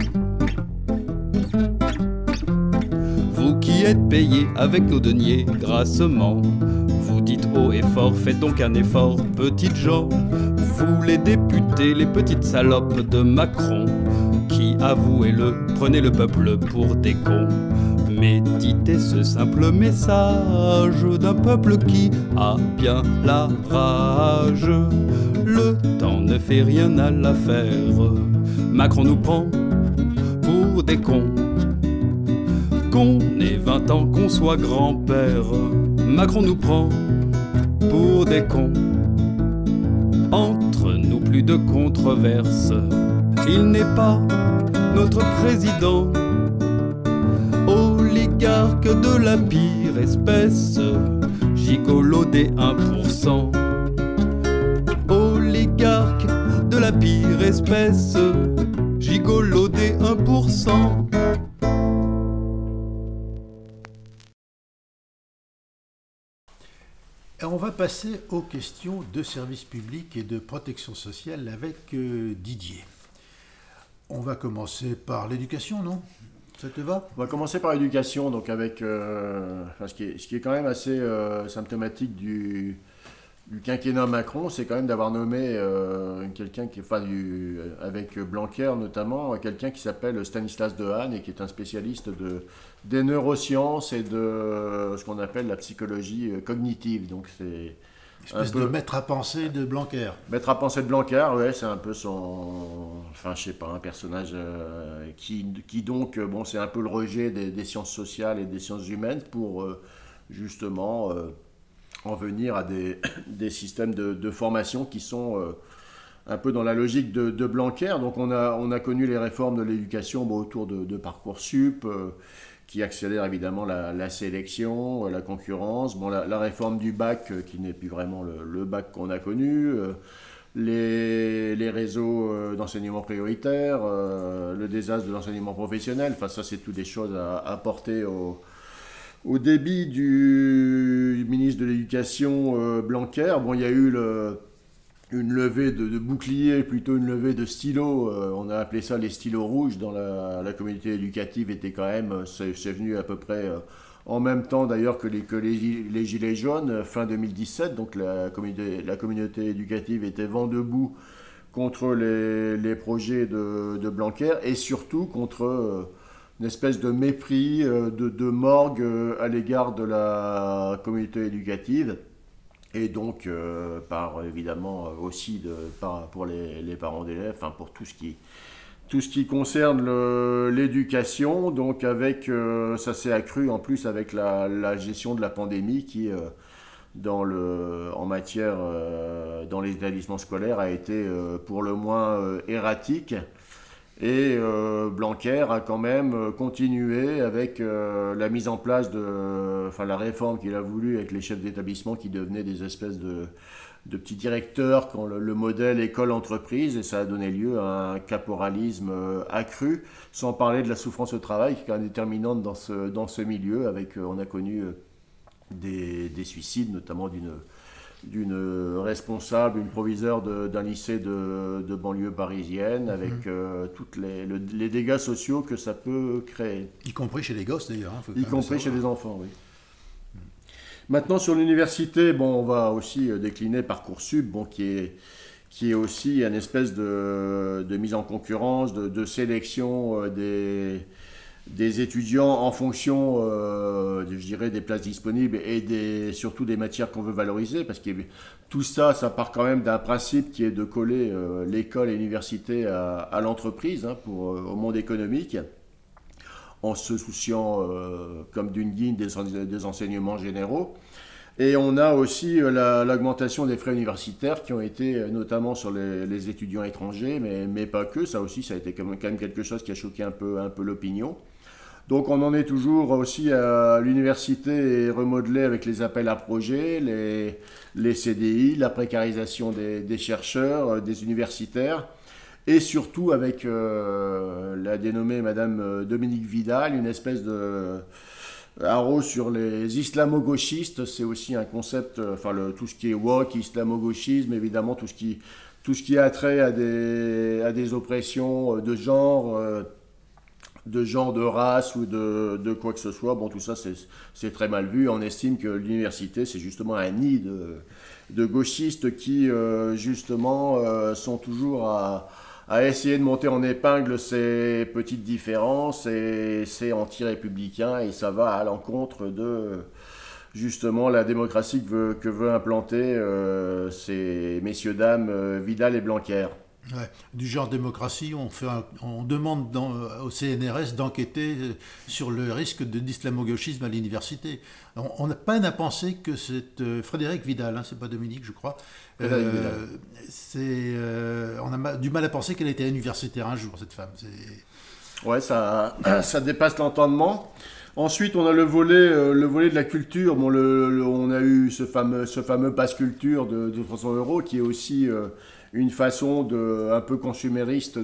Vous qui êtes payés avec nos deniers grassement, vous dites haut et fort, faites donc un effort, petites gens. Vous les députés, les petites salopes de Macron, qui, avouez-le, prenez le peuple pour des cons. Méditez ce simple message d'un peuple qui a bien la rage. Le temps ne fait rien à l'affaire, Macron nous prend pour des cons. Qu'on ait vingt ans, qu'on soit grand-père, Macron nous prend pour des cons. Entre nous plus de controverses, il n'est pas notre président. Oligarque de la pire espèce, gigolo des un pour cent. Oligarque de la pire espèce, gigolo des un pour cent. Et on va passer aux questions de service public et de protection sociale avec euh, Didier. On va commencer par l'éducation, non ? Ça te va ? On va commencer par l'éducation, donc avec euh, enfin, ce, qui est, ce qui est quand même assez euh, symptomatique du, du quinquennat Macron, c'est quand même d'avoir nommé euh, quelqu'un qui, enfin, du, avec Blanquer notamment, quelqu'un qui s'appelle Stanislas Dehaene et qui est un spécialiste de, des neurosciences et de ce qu'on appelle la psychologie cognitive. Donc c'est une espèce peu, de maître à penser de Blanquer. Maître à penser de Blanquer, ouais, c'est un peu son, enfin je sais pas, un personnage euh, qui, qui donc, bon, c'est un peu le rejet des, des sciences sociales et des sciences humaines pour euh, justement euh, en venir à des, des systèmes de, de formation qui sont euh, un peu dans la logique de, de Blanquer. Donc on a, on a connu les réformes de l'éducation bon, autour de, de Parcoursup, euh, qui accélère évidemment la, la sélection, la concurrence, bon, la, la réforme du bac euh, qui n'est plus vraiment le, le bac qu'on a connu, euh, les, les réseaux euh, d'enseignement prioritaire, euh, le désastre de l'enseignement professionnel, enfin ça c'est toutes des choses à, à porter au, au débit du ministre de l'Éducation euh, Blanquer. Bon, il y a eu le... une levée de, de boucliers, plutôt une levée de stylos, euh, on a appelé ça les stylos rouges dans la, la communauté éducative, était quand même, c'est, c'est venu à peu près euh, en même temps d'ailleurs que les, que les, les gilets jaunes, fin deux mille dix-sept, donc la communauté, la communauté éducative était vent debout contre les, les projets de, de Blanquer et surtout contre euh, une espèce de mépris, euh, de, de morgue euh, à l'égard de la communauté éducative. Et donc, euh, par évidemment aussi de, par, pour les, les parents d'élèves, enfin pour tout ce qui, tout ce qui concerne le, l'éducation. Donc, avec, euh, ça s'est accru en plus avec la, la gestion de la pandémie qui, euh, dans le, en matière, euh, dans les établissements scolaires a été euh, pour le moins euh, erratique. Et euh, Blanquer a quand même continué avec euh, la mise en place de, enfin la réforme qu'il a voulu avec les chefs d'établissement qui devenaient des espèces de, de petits directeurs quand le, le modèle école-entreprise, et ça a donné lieu à un caporalisme euh, accru, sans parler de la souffrance au travail qui est quand même déterminante dans ce, dans ce milieu. Avec, euh, on a connu euh, des, des suicides, notamment d'une d'une responsable, une proviseure de, d'un lycée de, de banlieue parisienne, mmh. avec euh, toutes les, le, les dégâts sociaux que ça peut créer. Y compris chez les gosses d'ailleurs. Hein, y compris chez les enfants, oui. Mmh. Maintenant sur l'université, bon, on va aussi décliner Parcoursup, bon, qui est, qui est aussi une espèce de, de mise en concurrence, de, de sélection euh, des... des étudiants en fonction, euh, je dirais, des places disponibles et des, surtout des matières qu'on veut valoriser, parce que tout ça, ça part quand même d'un principe qui est de coller euh, l'école et l'université à, à l'entreprise, hein, pour, euh, au monde économique, en se souciant euh, comme d'une guine des, des enseignements généraux. Et on a aussi euh, la, l'augmentation des frais universitaires qui ont été euh, notamment sur les, les étudiants étrangers, mais, mais pas que, ça aussi, ça a été quand même, quand même quelque chose qui a choqué un peu, un peu l'opinion. Donc on en est toujours aussi à l'université remodelée avec les appels à projets, les, les C D I, la précarisation des, des chercheurs, des universitaires, et surtout avec euh, la dénommée Madame Dominique Vidal, une espèce de haro sur les islamo-gauchistes. C'est aussi un concept, enfin le, tout ce qui est woke, islamo-gauchisme, évidemment tout ce qui, tout ce qui a trait à des, à des oppressions de genre, euh, de genre, de race ou de, de quoi que ce soit. Bon, tout ça, c'est, c'est très mal vu. On estime que l'université, c'est justement un nid de, de gauchistes qui, euh, justement, euh, sont toujours à, à essayer de monter en épingle ces petites différences, et c'est anti-républicain, et ça va à l'encontre de, justement, la démocratie que veut, que veut implanter euh, ces messieurs, dames, euh, Vidal et Blanquer. Ouais. Du genre démocratie, on, fait un, on demande dans, au C N R S d'enquêter sur le risque de, d'islamo-gauchisme à l'université. On, on a peine à penser que c'est euh, Frédéric Vidal, hein, c'est pas Dominique, je crois. Euh, c'est, euh, on a du mal à penser qu'elle était universitaire un jour, cette femme. C'est... Ouais, ça, ça dépasse l'entendement. Ensuite, on a le volet, euh, le volet de la culture. Bon, le, le, on a eu ce fameux, ce fameux pass culture de, de trois cents euros qui est aussi euh, une façon de, un peu consumériste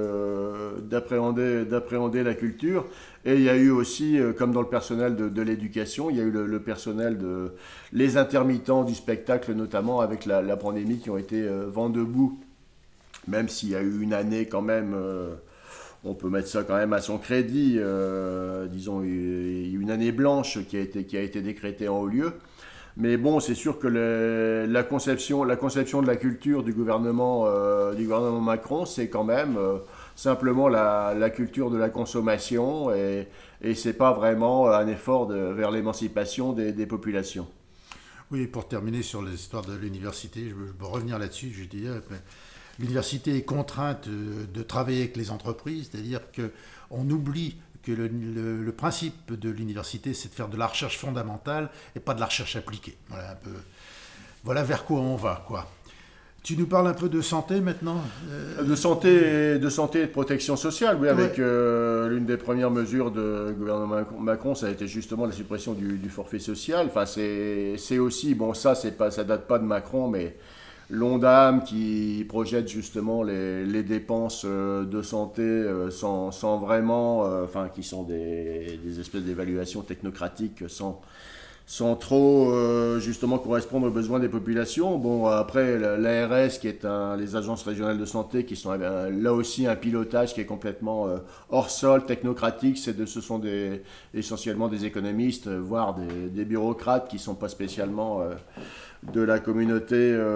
de, d'appréhender, d'appréhender la culture. Et il y a eu aussi, euh, comme dans le personnel de, de l'éducation, il y a eu le, le personnel de les intermittents du spectacle, notamment avec la, la pandémie, qui ont été euh, vent debout, même s'il y a eu une année quand même... Euh, on peut mettre ça quand même à son crédit, euh, disons une année blanche qui a été, qui a été décrétée en haut lieu. Mais bon, c'est sûr que le, la, conception, la conception de la culture du gouvernement, euh, du gouvernement Macron, c'est quand même euh, simplement la, la culture de la consommation, et, et c'est pas vraiment un effort de, vers l'émancipation des, des populations. Oui, pour terminer sur l'histoire de l'université, je veux, je veux revenir là-dessus, je dirais... L'université est contrainte de travailler avec les entreprises, c'est-à-dire qu'on oublie que le, le, le principe de l'université, c'est de faire de la recherche fondamentale et pas de la recherche appliquée. Voilà, un peu, voilà vers quoi on va, quoi. Tu nous parles un peu de santé maintenant euh... de, santé, de santé et de protection sociale, oui, avec ouais. euh, l'une des premières mesures du gouvernement Macron, ça a été justement la suppression du, du forfait social. Enfin, c'est, c'est aussi, bon, ça, c'est pas, ça date pas de Macron, mais... l'ONDAM qui projette justement les, les dépenses de santé sans, sans vraiment, euh, enfin qui sont des, des espèces d'évaluations technocratiques sans, sans trop euh, justement correspondre aux besoins des populations. Bon, après l'A R S qui est un, les agences régionales de santé qui sont euh, là aussi un pilotage qui est complètement euh, hors sol, technocratique. C'est de, ce sont des, essentiellement des économistes, voire des, des bureaucrates qui ne sont pas spécialement... Euh, de la communauté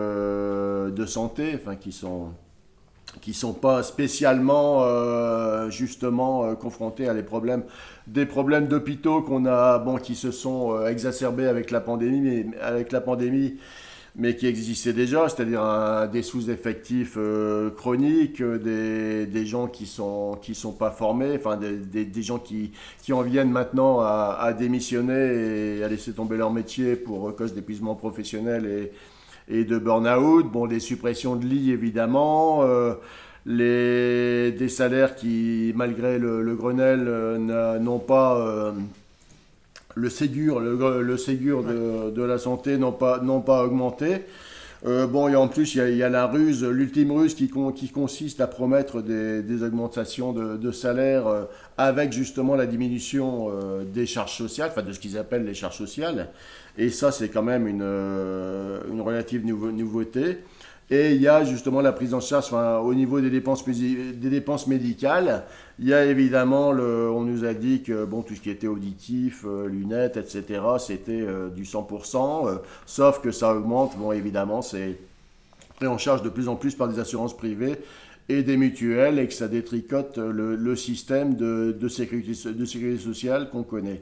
euh, de santé, enfin qui sont qui sont pas spécialement euh, justement euh, confrontés à des problèmes des problèmes d'hôpitaux qu'on a bon qui se sont euh, exacerbés avec la pandémie, mais avec la pandémie mais qui existait déjà, c'est-à-dire un, des sous-effectifs euh, chroniques, des, des gens qui sont qui sont pas formés, enfin des, des, des gens qui, qui en viennent maintenant à, à démissionner et à laisser tomber leur métier pour cause d'épuisement professionnel et, et de burn-out. Bon, des suppressions de lits évidemment, euh, les, des salaires qui, malgré le, le Grenelle, euh, n'ont pas... Euh, Le Ségur, le, le Ségur de, de la santé n'ont pas, n'ont pas augmenté. Euh, bon, et en plus, il y a, il y a la ruse, l'ultime ruse qui, qui consiste à promettre des, des augmentations de, de salaire euh, avec justement la diminution euh, des charges sociales, enfin de ce qu'ils appellent les charges sociales. Et ça, c'est quand même une, euh, une relative nouveau, nouveauté. Et il y a justement la prise en charge enfin, au niveau des dépenses, des dépenses médicales. Il y a évidemment, le, on nous a dit que bon, tout ce qui était auditif, euh, lunettes, et cetera, c'était euh, du cent pour cent, euh, sauf que ça augmente. Bon, évidemment, c'est pris en charge de plus en plus par des assurances privées et des mutuelles et que ça détricote le, le système de, de, sécurité, de sécurité sociale qu'on connaît.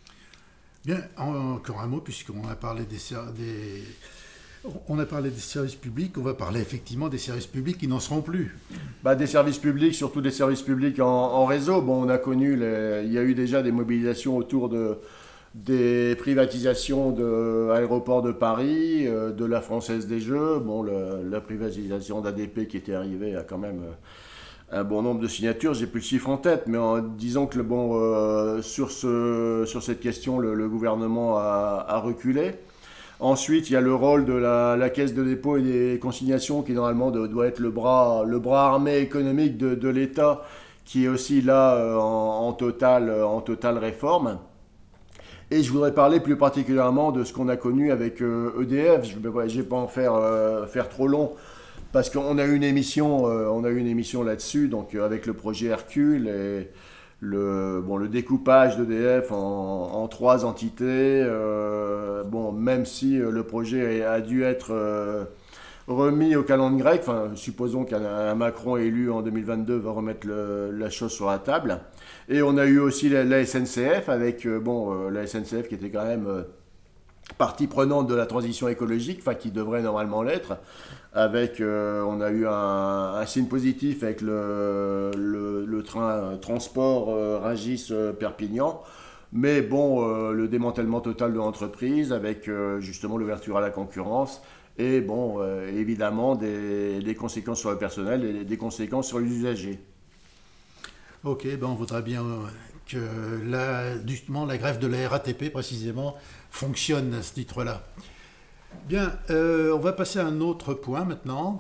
Bien, encore un mot, puisqu'on a parlé des... des... On a parlé des services publics, on va parler effectivement des services publics qui n'en seront plus. Bah, des services publics, surtout des services publics en, en réseau. Bon, on a connu, les, il y a eu déjà des mobilisations autour de, des privatisations de l'aéroport de Paris, euh, de la Française des Jeux. Bon, le, la privatisation d'A D P qui était arrivée a quand même un bon nombre de signatures. J'ai plus le chiffre en tête, mais en disant que le, bon, euh, sur, ce, sur cette question, le, le gouvernement a, a reculé. Ensuite, il y a le rôle de la, la caisse de dépôt et des consignations qui normalement de, doit être le bras, le bras armé économique de, de l'État qui est aussi là euh, en, en, totale, en totale réforme. Et je voudrais parler plus particulièrement de ce qu'on a connu avec euh, E D F. Je ne vais pas en faire, euh, faire trop long parce qu'on a eu une émission, euh, on a eu une émission là-dessus, donc euh, avec le projet Hercule et Le, bon, le découpage d'E D F en, en trois entités, euh, bon, même si euh, le projet a dû être euh, remis au calendrier grec, enfin, supposons qu'un Macron élu en deux mille vingt-deux va remettre le, la chose sur la table. Et on a eu aussi la, la S N C F, avec euh, bon, euh, la S N C F qui était quand même euh, partie prenante de la transition écologique, enfin qui devrait normalement l'être. Avec, euh, on a eu un, un signe positif avec le, le, le train transport euh, Rungis-Perpignan. Mais bon, euh, le démantèlement total de l'entreprise avec euh, justement l'ouverture à la concurrence et bon, euh, évidemment des, des conséquences sur le personnel et des conséquences sur les usagers. Ok, ben on voudrait bien que la, justement la grève de la R A T P précisément fonctionne à ce titre-là. Bien, euh, on va passer à un autre point maintenant.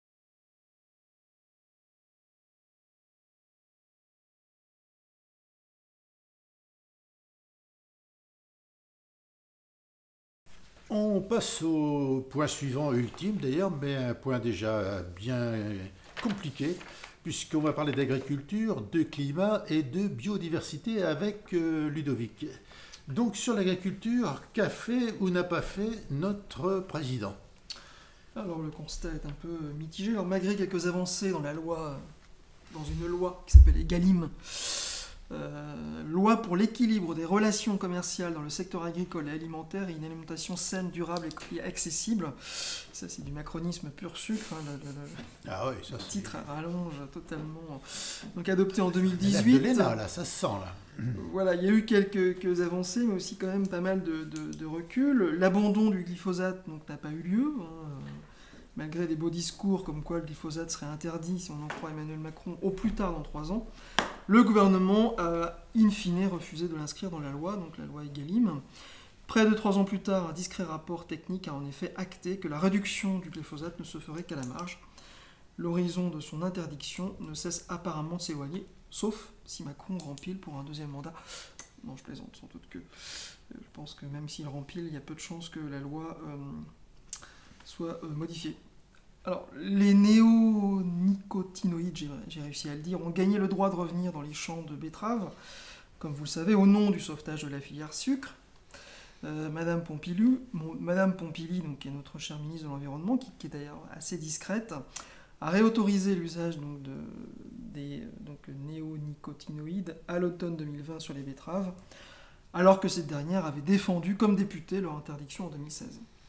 On passe au point suivant, ultime d'ailleurs, mais un point déjà bien compliqué, puisqu'on va parler d'agriculture, de climat et de biodiversité avec euh, Ludovic. Donc sur l'agriculture, qu'a fait ou n'a pas fait notre président ? Alors le constat est un peu mitigé. Alors malgré quelques avancées dans la loi, dans une loi qui s'appelle Egalim, euh, loi pour l'équilibre des relations commerciales dans le secteur agricole et alimentaire et une alimentation saine, durable et accessible. Ça c'est du macronisme pur sucre. Hein, le, le, le, ah oui, ça le titre rallonge totalement. Donc adopté en deux mille dix-huit. De l'E N A, là, ça se sent là. Voilà, il y a eu quelques, quelques avancées, mais aussi quand même pas mal de, de, de recul. L'abandon du glyphosate donc, n'a pas eu lieu, hein, malgré des beaux discours comme quoi le glyphosate serait interdit, si on en croit Emmanuel Macron, au plus tard dans trois ans. Le gouvernement a in fine refusé de l'inscrire dans la loi, donc la loi Egalim. Près de trois ans plus tard, un discret rapport technique a en effet acté que la réduction du glyphosate ne se ferait qu'à la marge. L'horizon de son interdiction ne cesse apparemment de s'éloigner, sauf si Macron rempile pour un deuxième mandat. Non, je plaisante, sans doute que je pense que même s'il rempile, il y a peu de chances que la loi euh, soit euh, modifiée. Alors, les néonicotinoïdes, j'ai, j'ai réussi à le dire, ont gagné le droit de revenir dans les champs de betteraves, comme vous le savez, au nom du sauvetage de la filière sucre. Euh, Madame Pompili, Madame Pompili donc, qui est notre chère ministre de l'Environnement, qui, qui est d'ailleurs assez discrète, a réautorisé l'usage donc, de, des donc, néonicotinoïdes à l'automne deux mille vingt sur les betteraves, alors que cette dernière avait défendu comme députée leur interdiction en deux mille seize.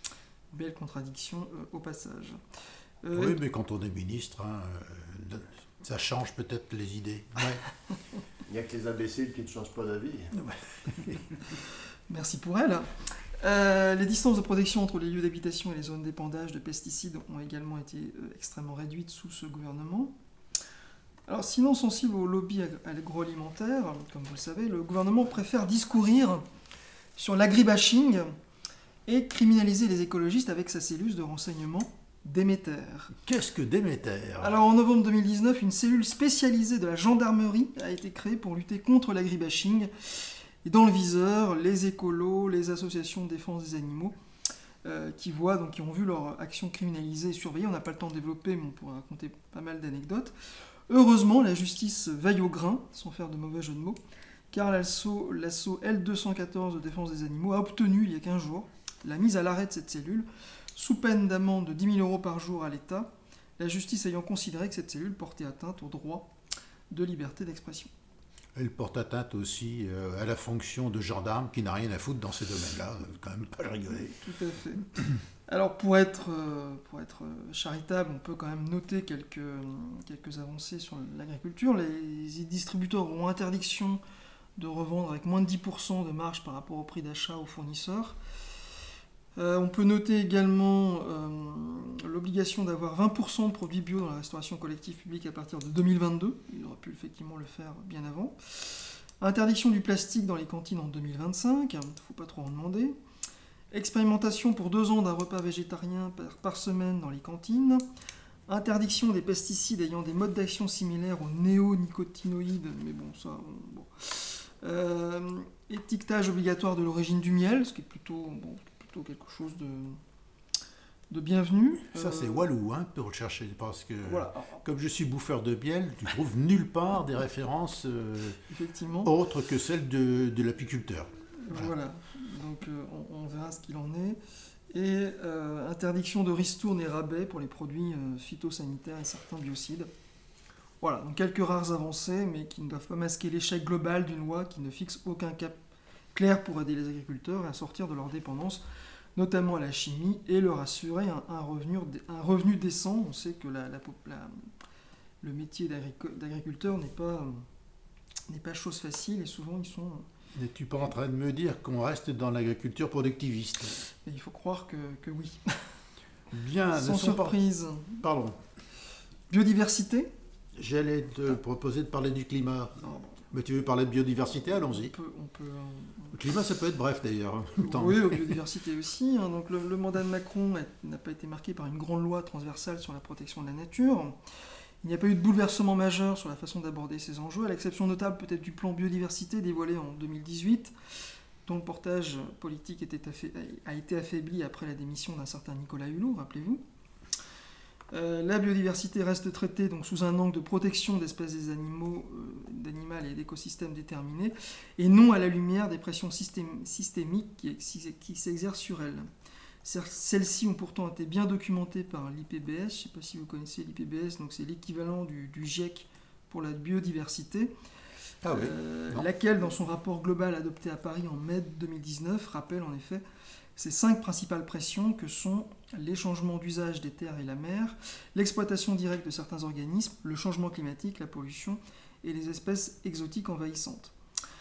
Belle contradiction euh, au passage. Euh, Oui, mais quand on est ministre, hein, euh, ça change peut-être les idées. Ouais. Il n'y a que les imbéciles qui ne changent pas d'avis. Merci pour elle. Euh, les distances de protection entre les lieux d'habitation et les zones d'épandage de pesticides ont également été euh, extrêmement réduites sous ce gouvernement. Alors, sinon sensible au lobby ag- agroalimentaire, comme vous le savez, le gouvernement préfère discourir sur l'agribashing et criminaliser les écologistes avec sa cellule de renseignement Déméter. Qu'est-ce que Déméter? Alors, en novembre deux mille dix-neuf, une cellule spécialisée de la gendarmerie a été créée pour lutter contre l'agribashing. Et dans le viseur, les écolos, les associations de défense des animaux, euh, qui voient, donc qui ont vu leur action criminalisée et surveillée. On n'a pas le temps de développer, mais on pourrait raconter pas mal d'anecdotes. Heureusement, la justice veille au grain, sans faire de mauvais jeu de mots, car l'assaut, l'assaut L deux cent quatorze de défense des animaux a obtenu, il y a quinze jours, la mise à l'arrêt de cette cellule, sous peine d'amende de dix mille euros par jour à l'État, la justice ayant considéré que cette cellule portait atteinte au droit de liberté d'expression. Elle porte atteinte aussi euh, à la fonction de gendarme qui n'a rien à foutre dans ces domaines-là. Quand même pas le rigoler. Tout à fait. Alors pour être, euh, pour être charitable, on peut quand même noter quelques, quelques avancées sur l'agriculture. Les distributeurs auront interdiction de revendre avec moins de dix pour cent de marge par rapport au prix d'achat aux fournisseurs. Euh, on peut noter également euh, l'obligation d'avoir vingt pour cent de produits bio dans la restauration collective publique à partir de deux mille vingt-deux. Il aurait pu effectivement le faire bien avant. Interdiction du plastique dans les cantines en deux mille vingt-cinq, il ne faut pas trop en demander. Expérimentation pour deux ans d'un repas végétarien par, par semaine dans les cantines. Interdiction des pesticides ayant des modes d'action similaires aux néonicotinoïdes, mais bon, ça... Bon. Euh, étiquetage obligatoire de l'origine du miel, ce qui est plutôt... Bon, plutôt quelque chose de, de bienvenu. Ça, Euh, c'est Walou, hein, pour le chercher, parce que Voilà, comme je suis bouffeur de miel, tu trouves nulle part des références euh, effectivement. autres que celles de, de l'apiculteur. Voilà. Voilà. Donc euh, on, on verra ce qu'il en est. Et euh, interdiction de ristournes et rabais pour les produits euh, phytosanitaires et certains biocides. Voilà, donc quelques rares avancées, mais qui ne doivent pas masquer l'échec global d'une loi qui ne fixe aucun cap clair pour aider les agriculteurs à sortir de leur dépendance, notamment à la chimie, et leur assurer un, un, revenu, un revenu décent. On sait que la, la, la, le métier d'agriculteur n'est pas, n'est pas chose facile, et souvent ils sont... N'es-tu pas en train de me dire qu'on reste dans l'agriculture productiviste? Et il faut croire que, que oui. Bien, Sans ne sont pas- surprise. Pardon. Biodiversité. J'allais te proposer de parler du climat. Non, bon, Mais tu veux parler de biodiversité? on Allons-y. peut, on peut, Le climat, ça peut être bref d'ailleurs. en même temps. Oui, aux biodiversité aussi. hein. Donc, le, le mandat de Macron est- n'a pas été marqué par une grande loi transversale sur la protection de la nature. Il n'y a pas eu de bouleversement majeur sur la façon d'aborder ces enjeux, à l'exception notable peut-être du plan biodiversité dévoilé en deux mille dix-huit, dont le portage politique était affa- a été affaibli après la démission d'un certain Nicolas Hulot, rappelez-vous. Euh, la biodiversité reste traitée donc, sous un angle de protection d'espèces des animaux, euh, d'animaux et d'écosystèmes déterminés, et non à la lumière des pressions systém- systémiques qui, ex- qui s'exercent sur elles. Cer- Celles-ci ont pourtant été bien documentées par l'I P B S. Je ne sais pas si vous connaissez l'I P B S, donc c'est l'équivalent du, du GIEC pour la biodiversité, Ah oui. euh, Non. laquelle, dans son rapport global adopté à Paris en mai deux mille dix-neuf, rappelle en effet ces cinq principales pressions que sont les changements d'usage des terres et la mer, l'exploitation directe de certains organismes, le changement climatique, la pollution et les espèces exotiques envahissantes.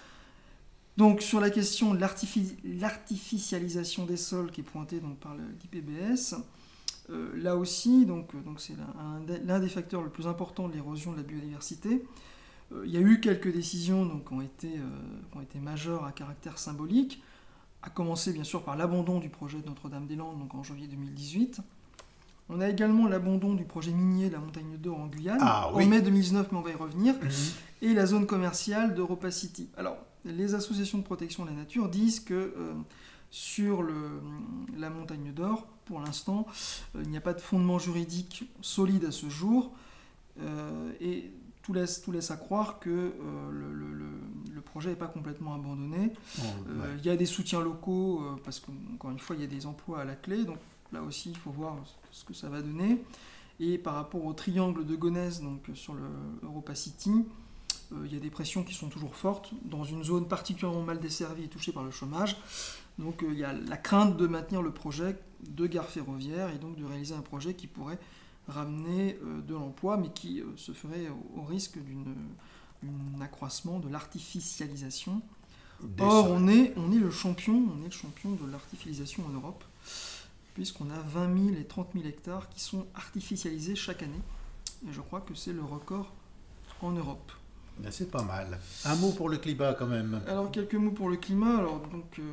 Donc sur la question de l'artifi- l'artificialisation des sols qui est pointée donc, par l'I P B S, euh, là aussi, donc, donc c'est l'un, un- l'un des facteurs le plus important de l'érosion de la biodiversité. Euh, il y a eu quelques décisions donc, qui, ont été, euh, qui ont été majeures à caractère symbolique, à commencer bien sûr par l'abandon du projet de Notre-Dame-des-Landes donc en janvier deux mille dix-huit. On a également l'abandon du projet minier de la Montagne d'Or en Guyane, Ah, en oui. mai deux mille dix-neuf, mais on va y revenir, Mhm. et la zone commerciale d'Europa City. Alors, les associations de protection de la nature disent que euh, sur le, la Montagne d'Or, pour l'instant, euh, il n'y a pas de fondement juridique solide à ce jour, euh, et tout laisse, tout laisse à croire que euh, le, le- le- le projet n'est pas complètement abandonné. Bon, Euh, ouais. Il y a des soutiens locaux, euh, parce qu'encore une fois, il y a des emplois à la clé, donc là aussi, il faut voir ce que ça va donner. Et par rapport au triangle de Gonesse, donc sur le Europa City, euh, il y a des pressions qui sont toujours fortes, dans une zone particulièrement mal desservie et touchée par le chômage. Donc il euh, y a la crainte de maintenir le projet de gare ferroviaire et donc de réaliser un projet qui pourrait ramener euh, de l'emploi, mais qui euh, se ferait au, au risque d'un accroissement de l'artificialisation. Des Or, on est, on est le champion, on est le champion de l'artificialisation en Europe, puisqu'on a vingt mille et trente mille hectares qui sont artificialisés chaque année. Et je crois que c'est le record en Europe. Ben, c'est pas mal. Un mot pour le climat quand même. Alors, quelques mots pour le climat. Alors, donc, euh,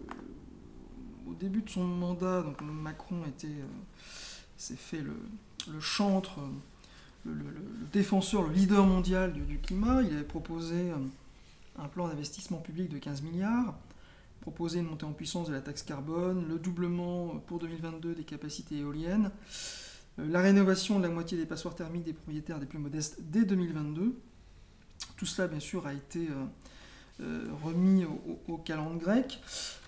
au début de son mandat, donc, Macron était, euh, s'est fait le, le chantre, le, le, le défenseur, le leader mondial du, du climat. Il avait proposé euh, un plan d'investissement public de quinze milliards, proposé une montée en puissance de la taxe carbone, le doublement pour deux mille vingt-deux des capacités éoliennes, euh, la rénovation de la moitié des passoires thermiques des propriétaires des plus modestes dès deux mille vingt-deux. Tout cela, bien sûr, a été euh, euh, remis au, au, au calendrier grec.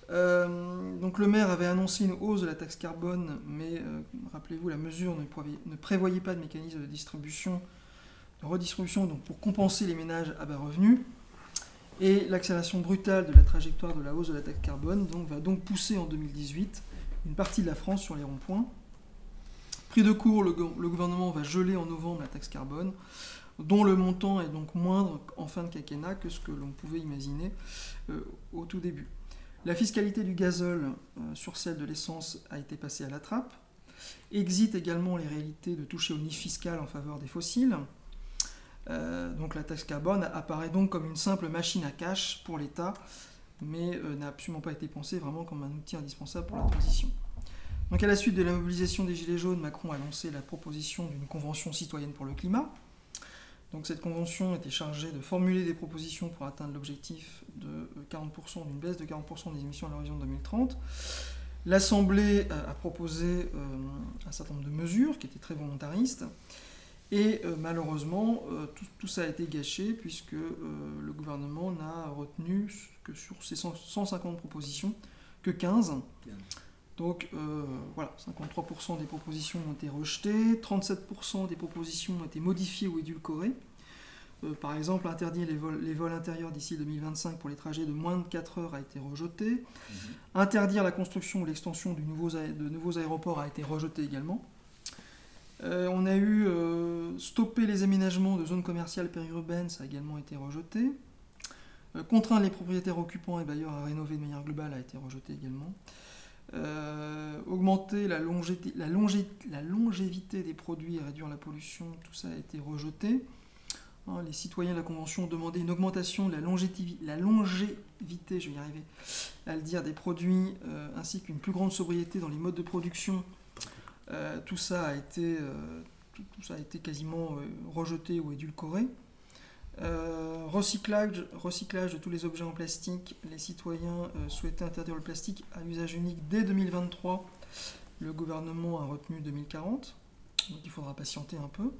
Euh, donc le maire avait annoncé une hausse de la taxe carbone, mais euh, rappelez-vous, la mesure ne, prévoyait, ne prévoyait pas de mécanisme de distribution, de redistribution, donc pour compenser les ménages à bas revenus. Et l'accélération brutale de la trajectoire de la hausse de la taxe carbone donc, va donc pousser en deux mille dix-huit une partie de la France sur les ronds-points. Pris de court, le, le gouvernement va geler en novembre la taxe carbone, dont le montant est donc moindre en fin de quinquennat que ce que l'on pouvait imaginer euh, au tout début. La fiscalité du gazole euh, sur celle de l'essence a été passée à la trappe. Exit également les réalités de toucher au niche fiscale en faveur des fossiles. Euh, donc la taxe carbone apparaît donc comme une simple machine à cash pour l'État, mais euh, n'a absolument pas été pensée vraiment comme un outil indispensable pour la transition. Donc à la suite de la mobilisation des Gilets jaunes, Macron a lancé la proposition d'une convention citoyenne pour le climat. Donc cette convention était chargée de formuler des propositions pour atteindre l'objectif de quarante pour cent, d'une baisse de quarante pour cent des émissions à l'horizon deux mille trente. L'Assemblée a proposé euh, un certain nombre de mesures qui étaient très volontaristes. Et euh, malheureusement, euh, tout, tout ça a été gâché puisque euh, le gouvernement n'a retenu que sur ces cent cinquante propositions que quinze. Donc euh, voilà, cinquante-trois pour cent des propositions ont été rejetées, trente-sept pour cent des propositions ont été modifiées ou édulcorées. Euh, par exemple, interdire les vols, les vols intérieurs d'ici deux mille vingt-cinq pour les trajets de moins de quatre heures a été rejeté. Mmh. Interdire la construction ou l'extension de nouveaux, de nouveaux aéroports a été rejeté également. Euh, on a eu euh, stopper les aménagements de zones commerciales périurbaines, ça a également été rejeté. Euh, contraindre les propriétaires occupants et bailleurs à rénover de manière globale a été rejeté également. Euh, augmenter la, longévité, la, longé, la longévité des produits et réduire la pollution, tout ça a été rejeté. Hein, les citoyens de la Convention ont demandé une augmentation de la longévité, la longévité je vais y arriver à le dire, des produits, euh, ainsi qu'une plus grande sobriété dans les modes de production. Euh, tout, ça a été, euh, tout, tout ça a été quasiment euh, rejeté ou édulcoré. Euh, recyclage, recyclage de tous les objets en plastique. Les citoyens euh, souhaitaient interdire le plastique à usage unique dès deux mille vingt-trois. Le gouvernement a retenu deux mille quarante, donc il faudra patienter un peu.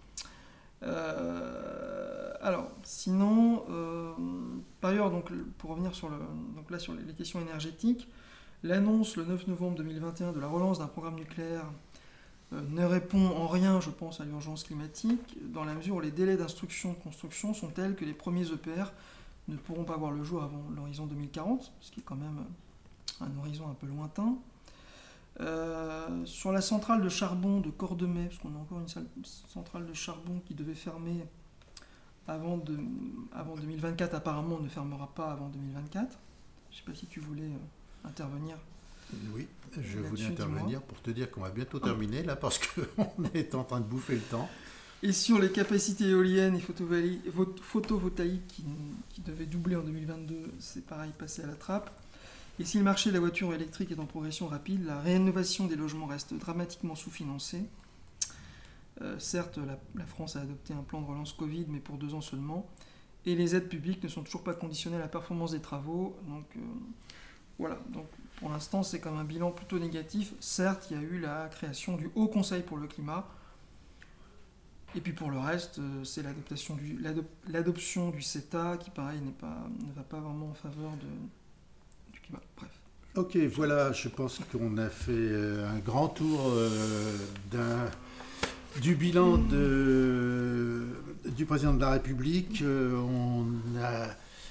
Euh, alors, sinon, euh, par ailleurs, donc, pour revenir sur, le, donc là, sur les questions énergétiques, l'annonce le neuf novembre deux mille vingt et un de la relance d'un programme nucléaire euh, ne répond en rien, je pense, à l'urgence climatique, dans la mesure où les délais d'instruction de construction sont tels que les premiers E P R ne pourront pas voir le jour avant l'horizon deux mille quarante, ce qui est quand même un horizon un peu lointain. Euh, sur la centrale de charbon de Cordemais, parce qu'on a encore une centrale de charbon qui devait fermer avant, de, avant deux mille vingt-quatre, apparemment on ne fermera pas avant deux mille vingt-quatre. Je ne sais pas si tu voulais... Euh, intervenir. Oui, je voulais intervenir pour te dire qu'on va bientôt terminer là parce qu'on est en train de bouffer le temps. Et sur les capacités éoliennes et photovoltaïques qui, qui devaient doubler en deux mille vingt-deux, c'est pareil, passé à la trappe. Et si le marché de la voiture électrique est en progression rapide, la rénovation des logements reste dramatiquement sous-financée. Euh, certes, la, la France a adopté un plan de relance Covid, mais pour deux ans seulement. Et les aides publiques ne sont toujours pas conditionnées à la performance des travaux. Donc, euh, Voilà, donc pour l'instant c'est comme un bilan plutôt négatif. Certes, il y a eu la création du Haut Conseil pour le climat. Et puis pour le reste, c'est l'adoption du, l'adop, l'adoption du CETA qui, pareil, n'est pas, ne va pas vraiment en faveur de, du climat. Bref. Ok, voilà, je pense qu'on a fait un grand tour euh, d'un, du bilan de, du président de la République. Euh, on a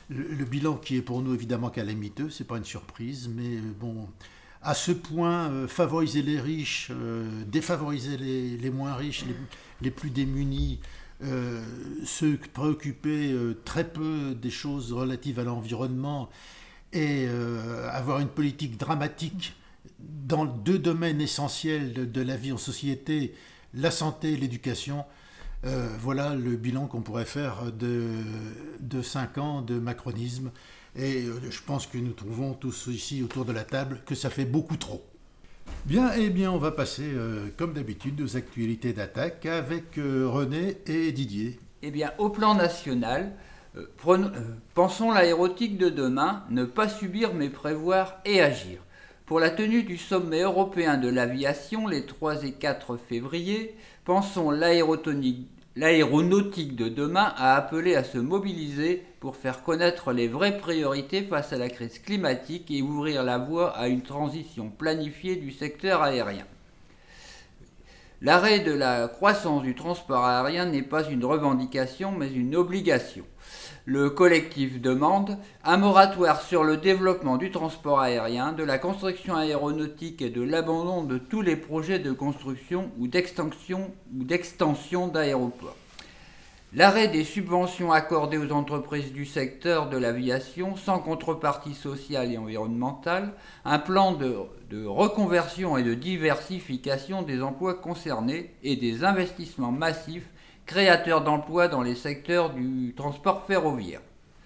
le, le bilan qui est pour nous évidemment calamiteux, c'est pas une surprise, mais bon, à ce point, euh, favoriser les riches, euh, défavoriser les, les moins riches, les, les plus démunis, euh, se préoccuper euh, très peu des choses relatives à l'environnement et euh, avoir une politique dramatique dans deux domaines essentiels de, de la vie en société, la santé et l'éducation. Euh, voilà le bilan qu'on pourrait faire de, de cinq ans de macronisme. Et euh, je pense que nous trouvons tous ici autour de la table que ça fait beaucoup trop. Bien, eh bien, on va passer, euh, comme d'habitude, aux actualités d'attaque avec euh, René et Didier. Eh bien, au plan national, euh, prenons, euh, pensons l'aérotique de demain, ne pas subir mais prévoir et agir. Pour la tenue du sommet européen de l'aviation les trois et quatre février, pensons l'aérotonique L'aéronautique de demain a appelé à se mobiliser pour faire connaître les vraies priorités face à la crise climatique et ouvrir la voie à une transition planifiée du secteur aérien. L'arrêt de la croissance du transport aérien n'est pas une revendication mais une obligation. Le collectif demande un moratoire sur le développement du transport aérien, de la construction aéronautique et de l'abandon de tous les projets de construction ou d'extension, ou d'extension d'aéroports. L'arrêt des subventions accordées aux entreprises du secteur de l'aviation sans contrepartie sociale et environnementale, un plan de, de reconversion et de diversification des emplois concernés et des investissements massifs créateurs d'emplois dans les secteurs du transport ferroviaire.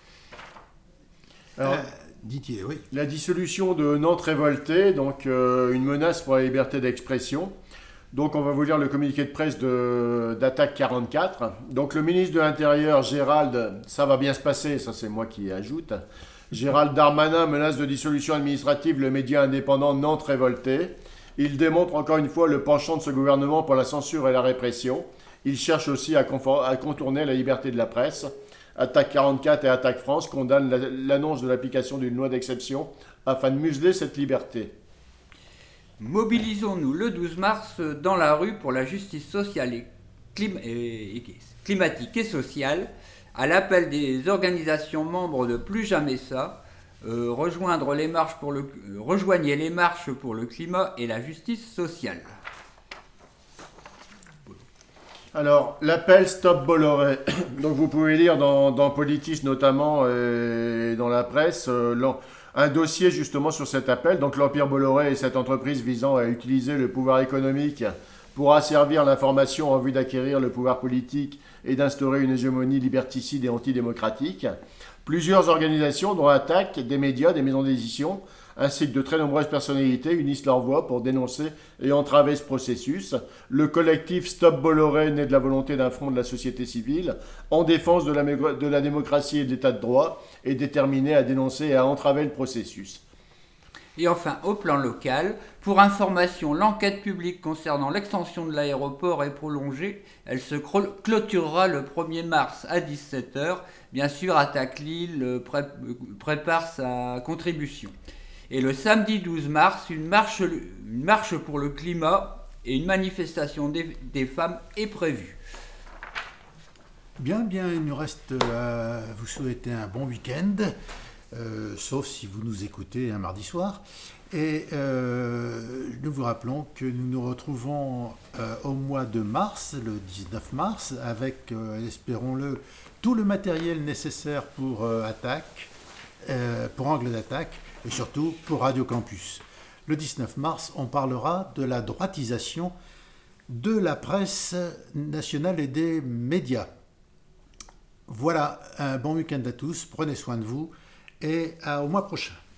Alors, euh, Didier, oui. La dissolution de Nantes révoltée, donc euh, une menace pour la liberté d'expression. Donc on va vous lire le communiqué de presse de, d'Attaque quarante-quatre. Donc le ministre de l'Intérieur, Gérald, ça va bien se passer, ça c'est moi qui ajoute. Gérald Darmanin menace de dissolution administrative le média indépendant Nantes révoltée. Il démontre encore une fois le penchant de ce gouvernement pour la censure et la répression. Il cherche aussi à, confort, à contourner la liberté de la presse. Attaque quarante-quatre et Attaque France condamnent la, l'annonce de l'application d'une loi d'exception afin de museler cette liberté. Mobilisons-nous le douze mars dans la rue pour la justice sociale et, clim- et climatique et sociale, à l'appel des organisations membres de Plus Jamais Ça, euh, rejoindre les marches pour le, euh, rejoignez les marches pour le climat et la justice sociale. Alors, l'appel Stop Bolloré. Donc, vous pouvez lire dans, dans Politis notamment et dans la presse euh, un dossier justement sur cet appel. Donc, l'Empire Bolloré est cette entreprise visant à utiliser le pouvoir économique pour asservir l'information en vue d'acquérir le pouvoir politique et d'instaurer une hégémonie liberticide et antidémocratique. Plusieurs organisations, dont Attaque, des médias, des maisons d'édition, ainsi que de très nombreuses personnalités unissent leur voix pour dénoncer et entraver ce processus. Le collectif Stop Bolloré naît de la volonté d'un front de la société civile en défense de la, de la démocratie et de l'état de droit et déterminé à dénoncer et à entraver le processus. Et enfin, au plan local, pour information, l'enquête publique concernant l'extension de l'aéroport est prolongée. Elle se clôturera le premier mars à dix-sept heures. Bien sûr, Attaque Lille pré- prépare sa contribution. Et le samedi douze mars, une marche, une marche pour le climat et une manifestation des, des femmes est prévue. Bien, bien, il nous reste à vous souhaiter un bon week-end, euh, sauf si vous nous écoutez un mardi soir. Et euh, nous vous rappelons que nous nous retrouvons euh, au mois de mars, le dix-neuf mars, avec, euh, espérons-le, tout le matériel nécessaire pour euh, Attaque, euh, pour Angle d'attaque, et surtout pour Radio Campus. Le dix-neuf mars, on parlera de la droitisation de la presse nationale et des médias. Voilà, un bon week-end à tous, prenez soin de vous et à, au mois prochain.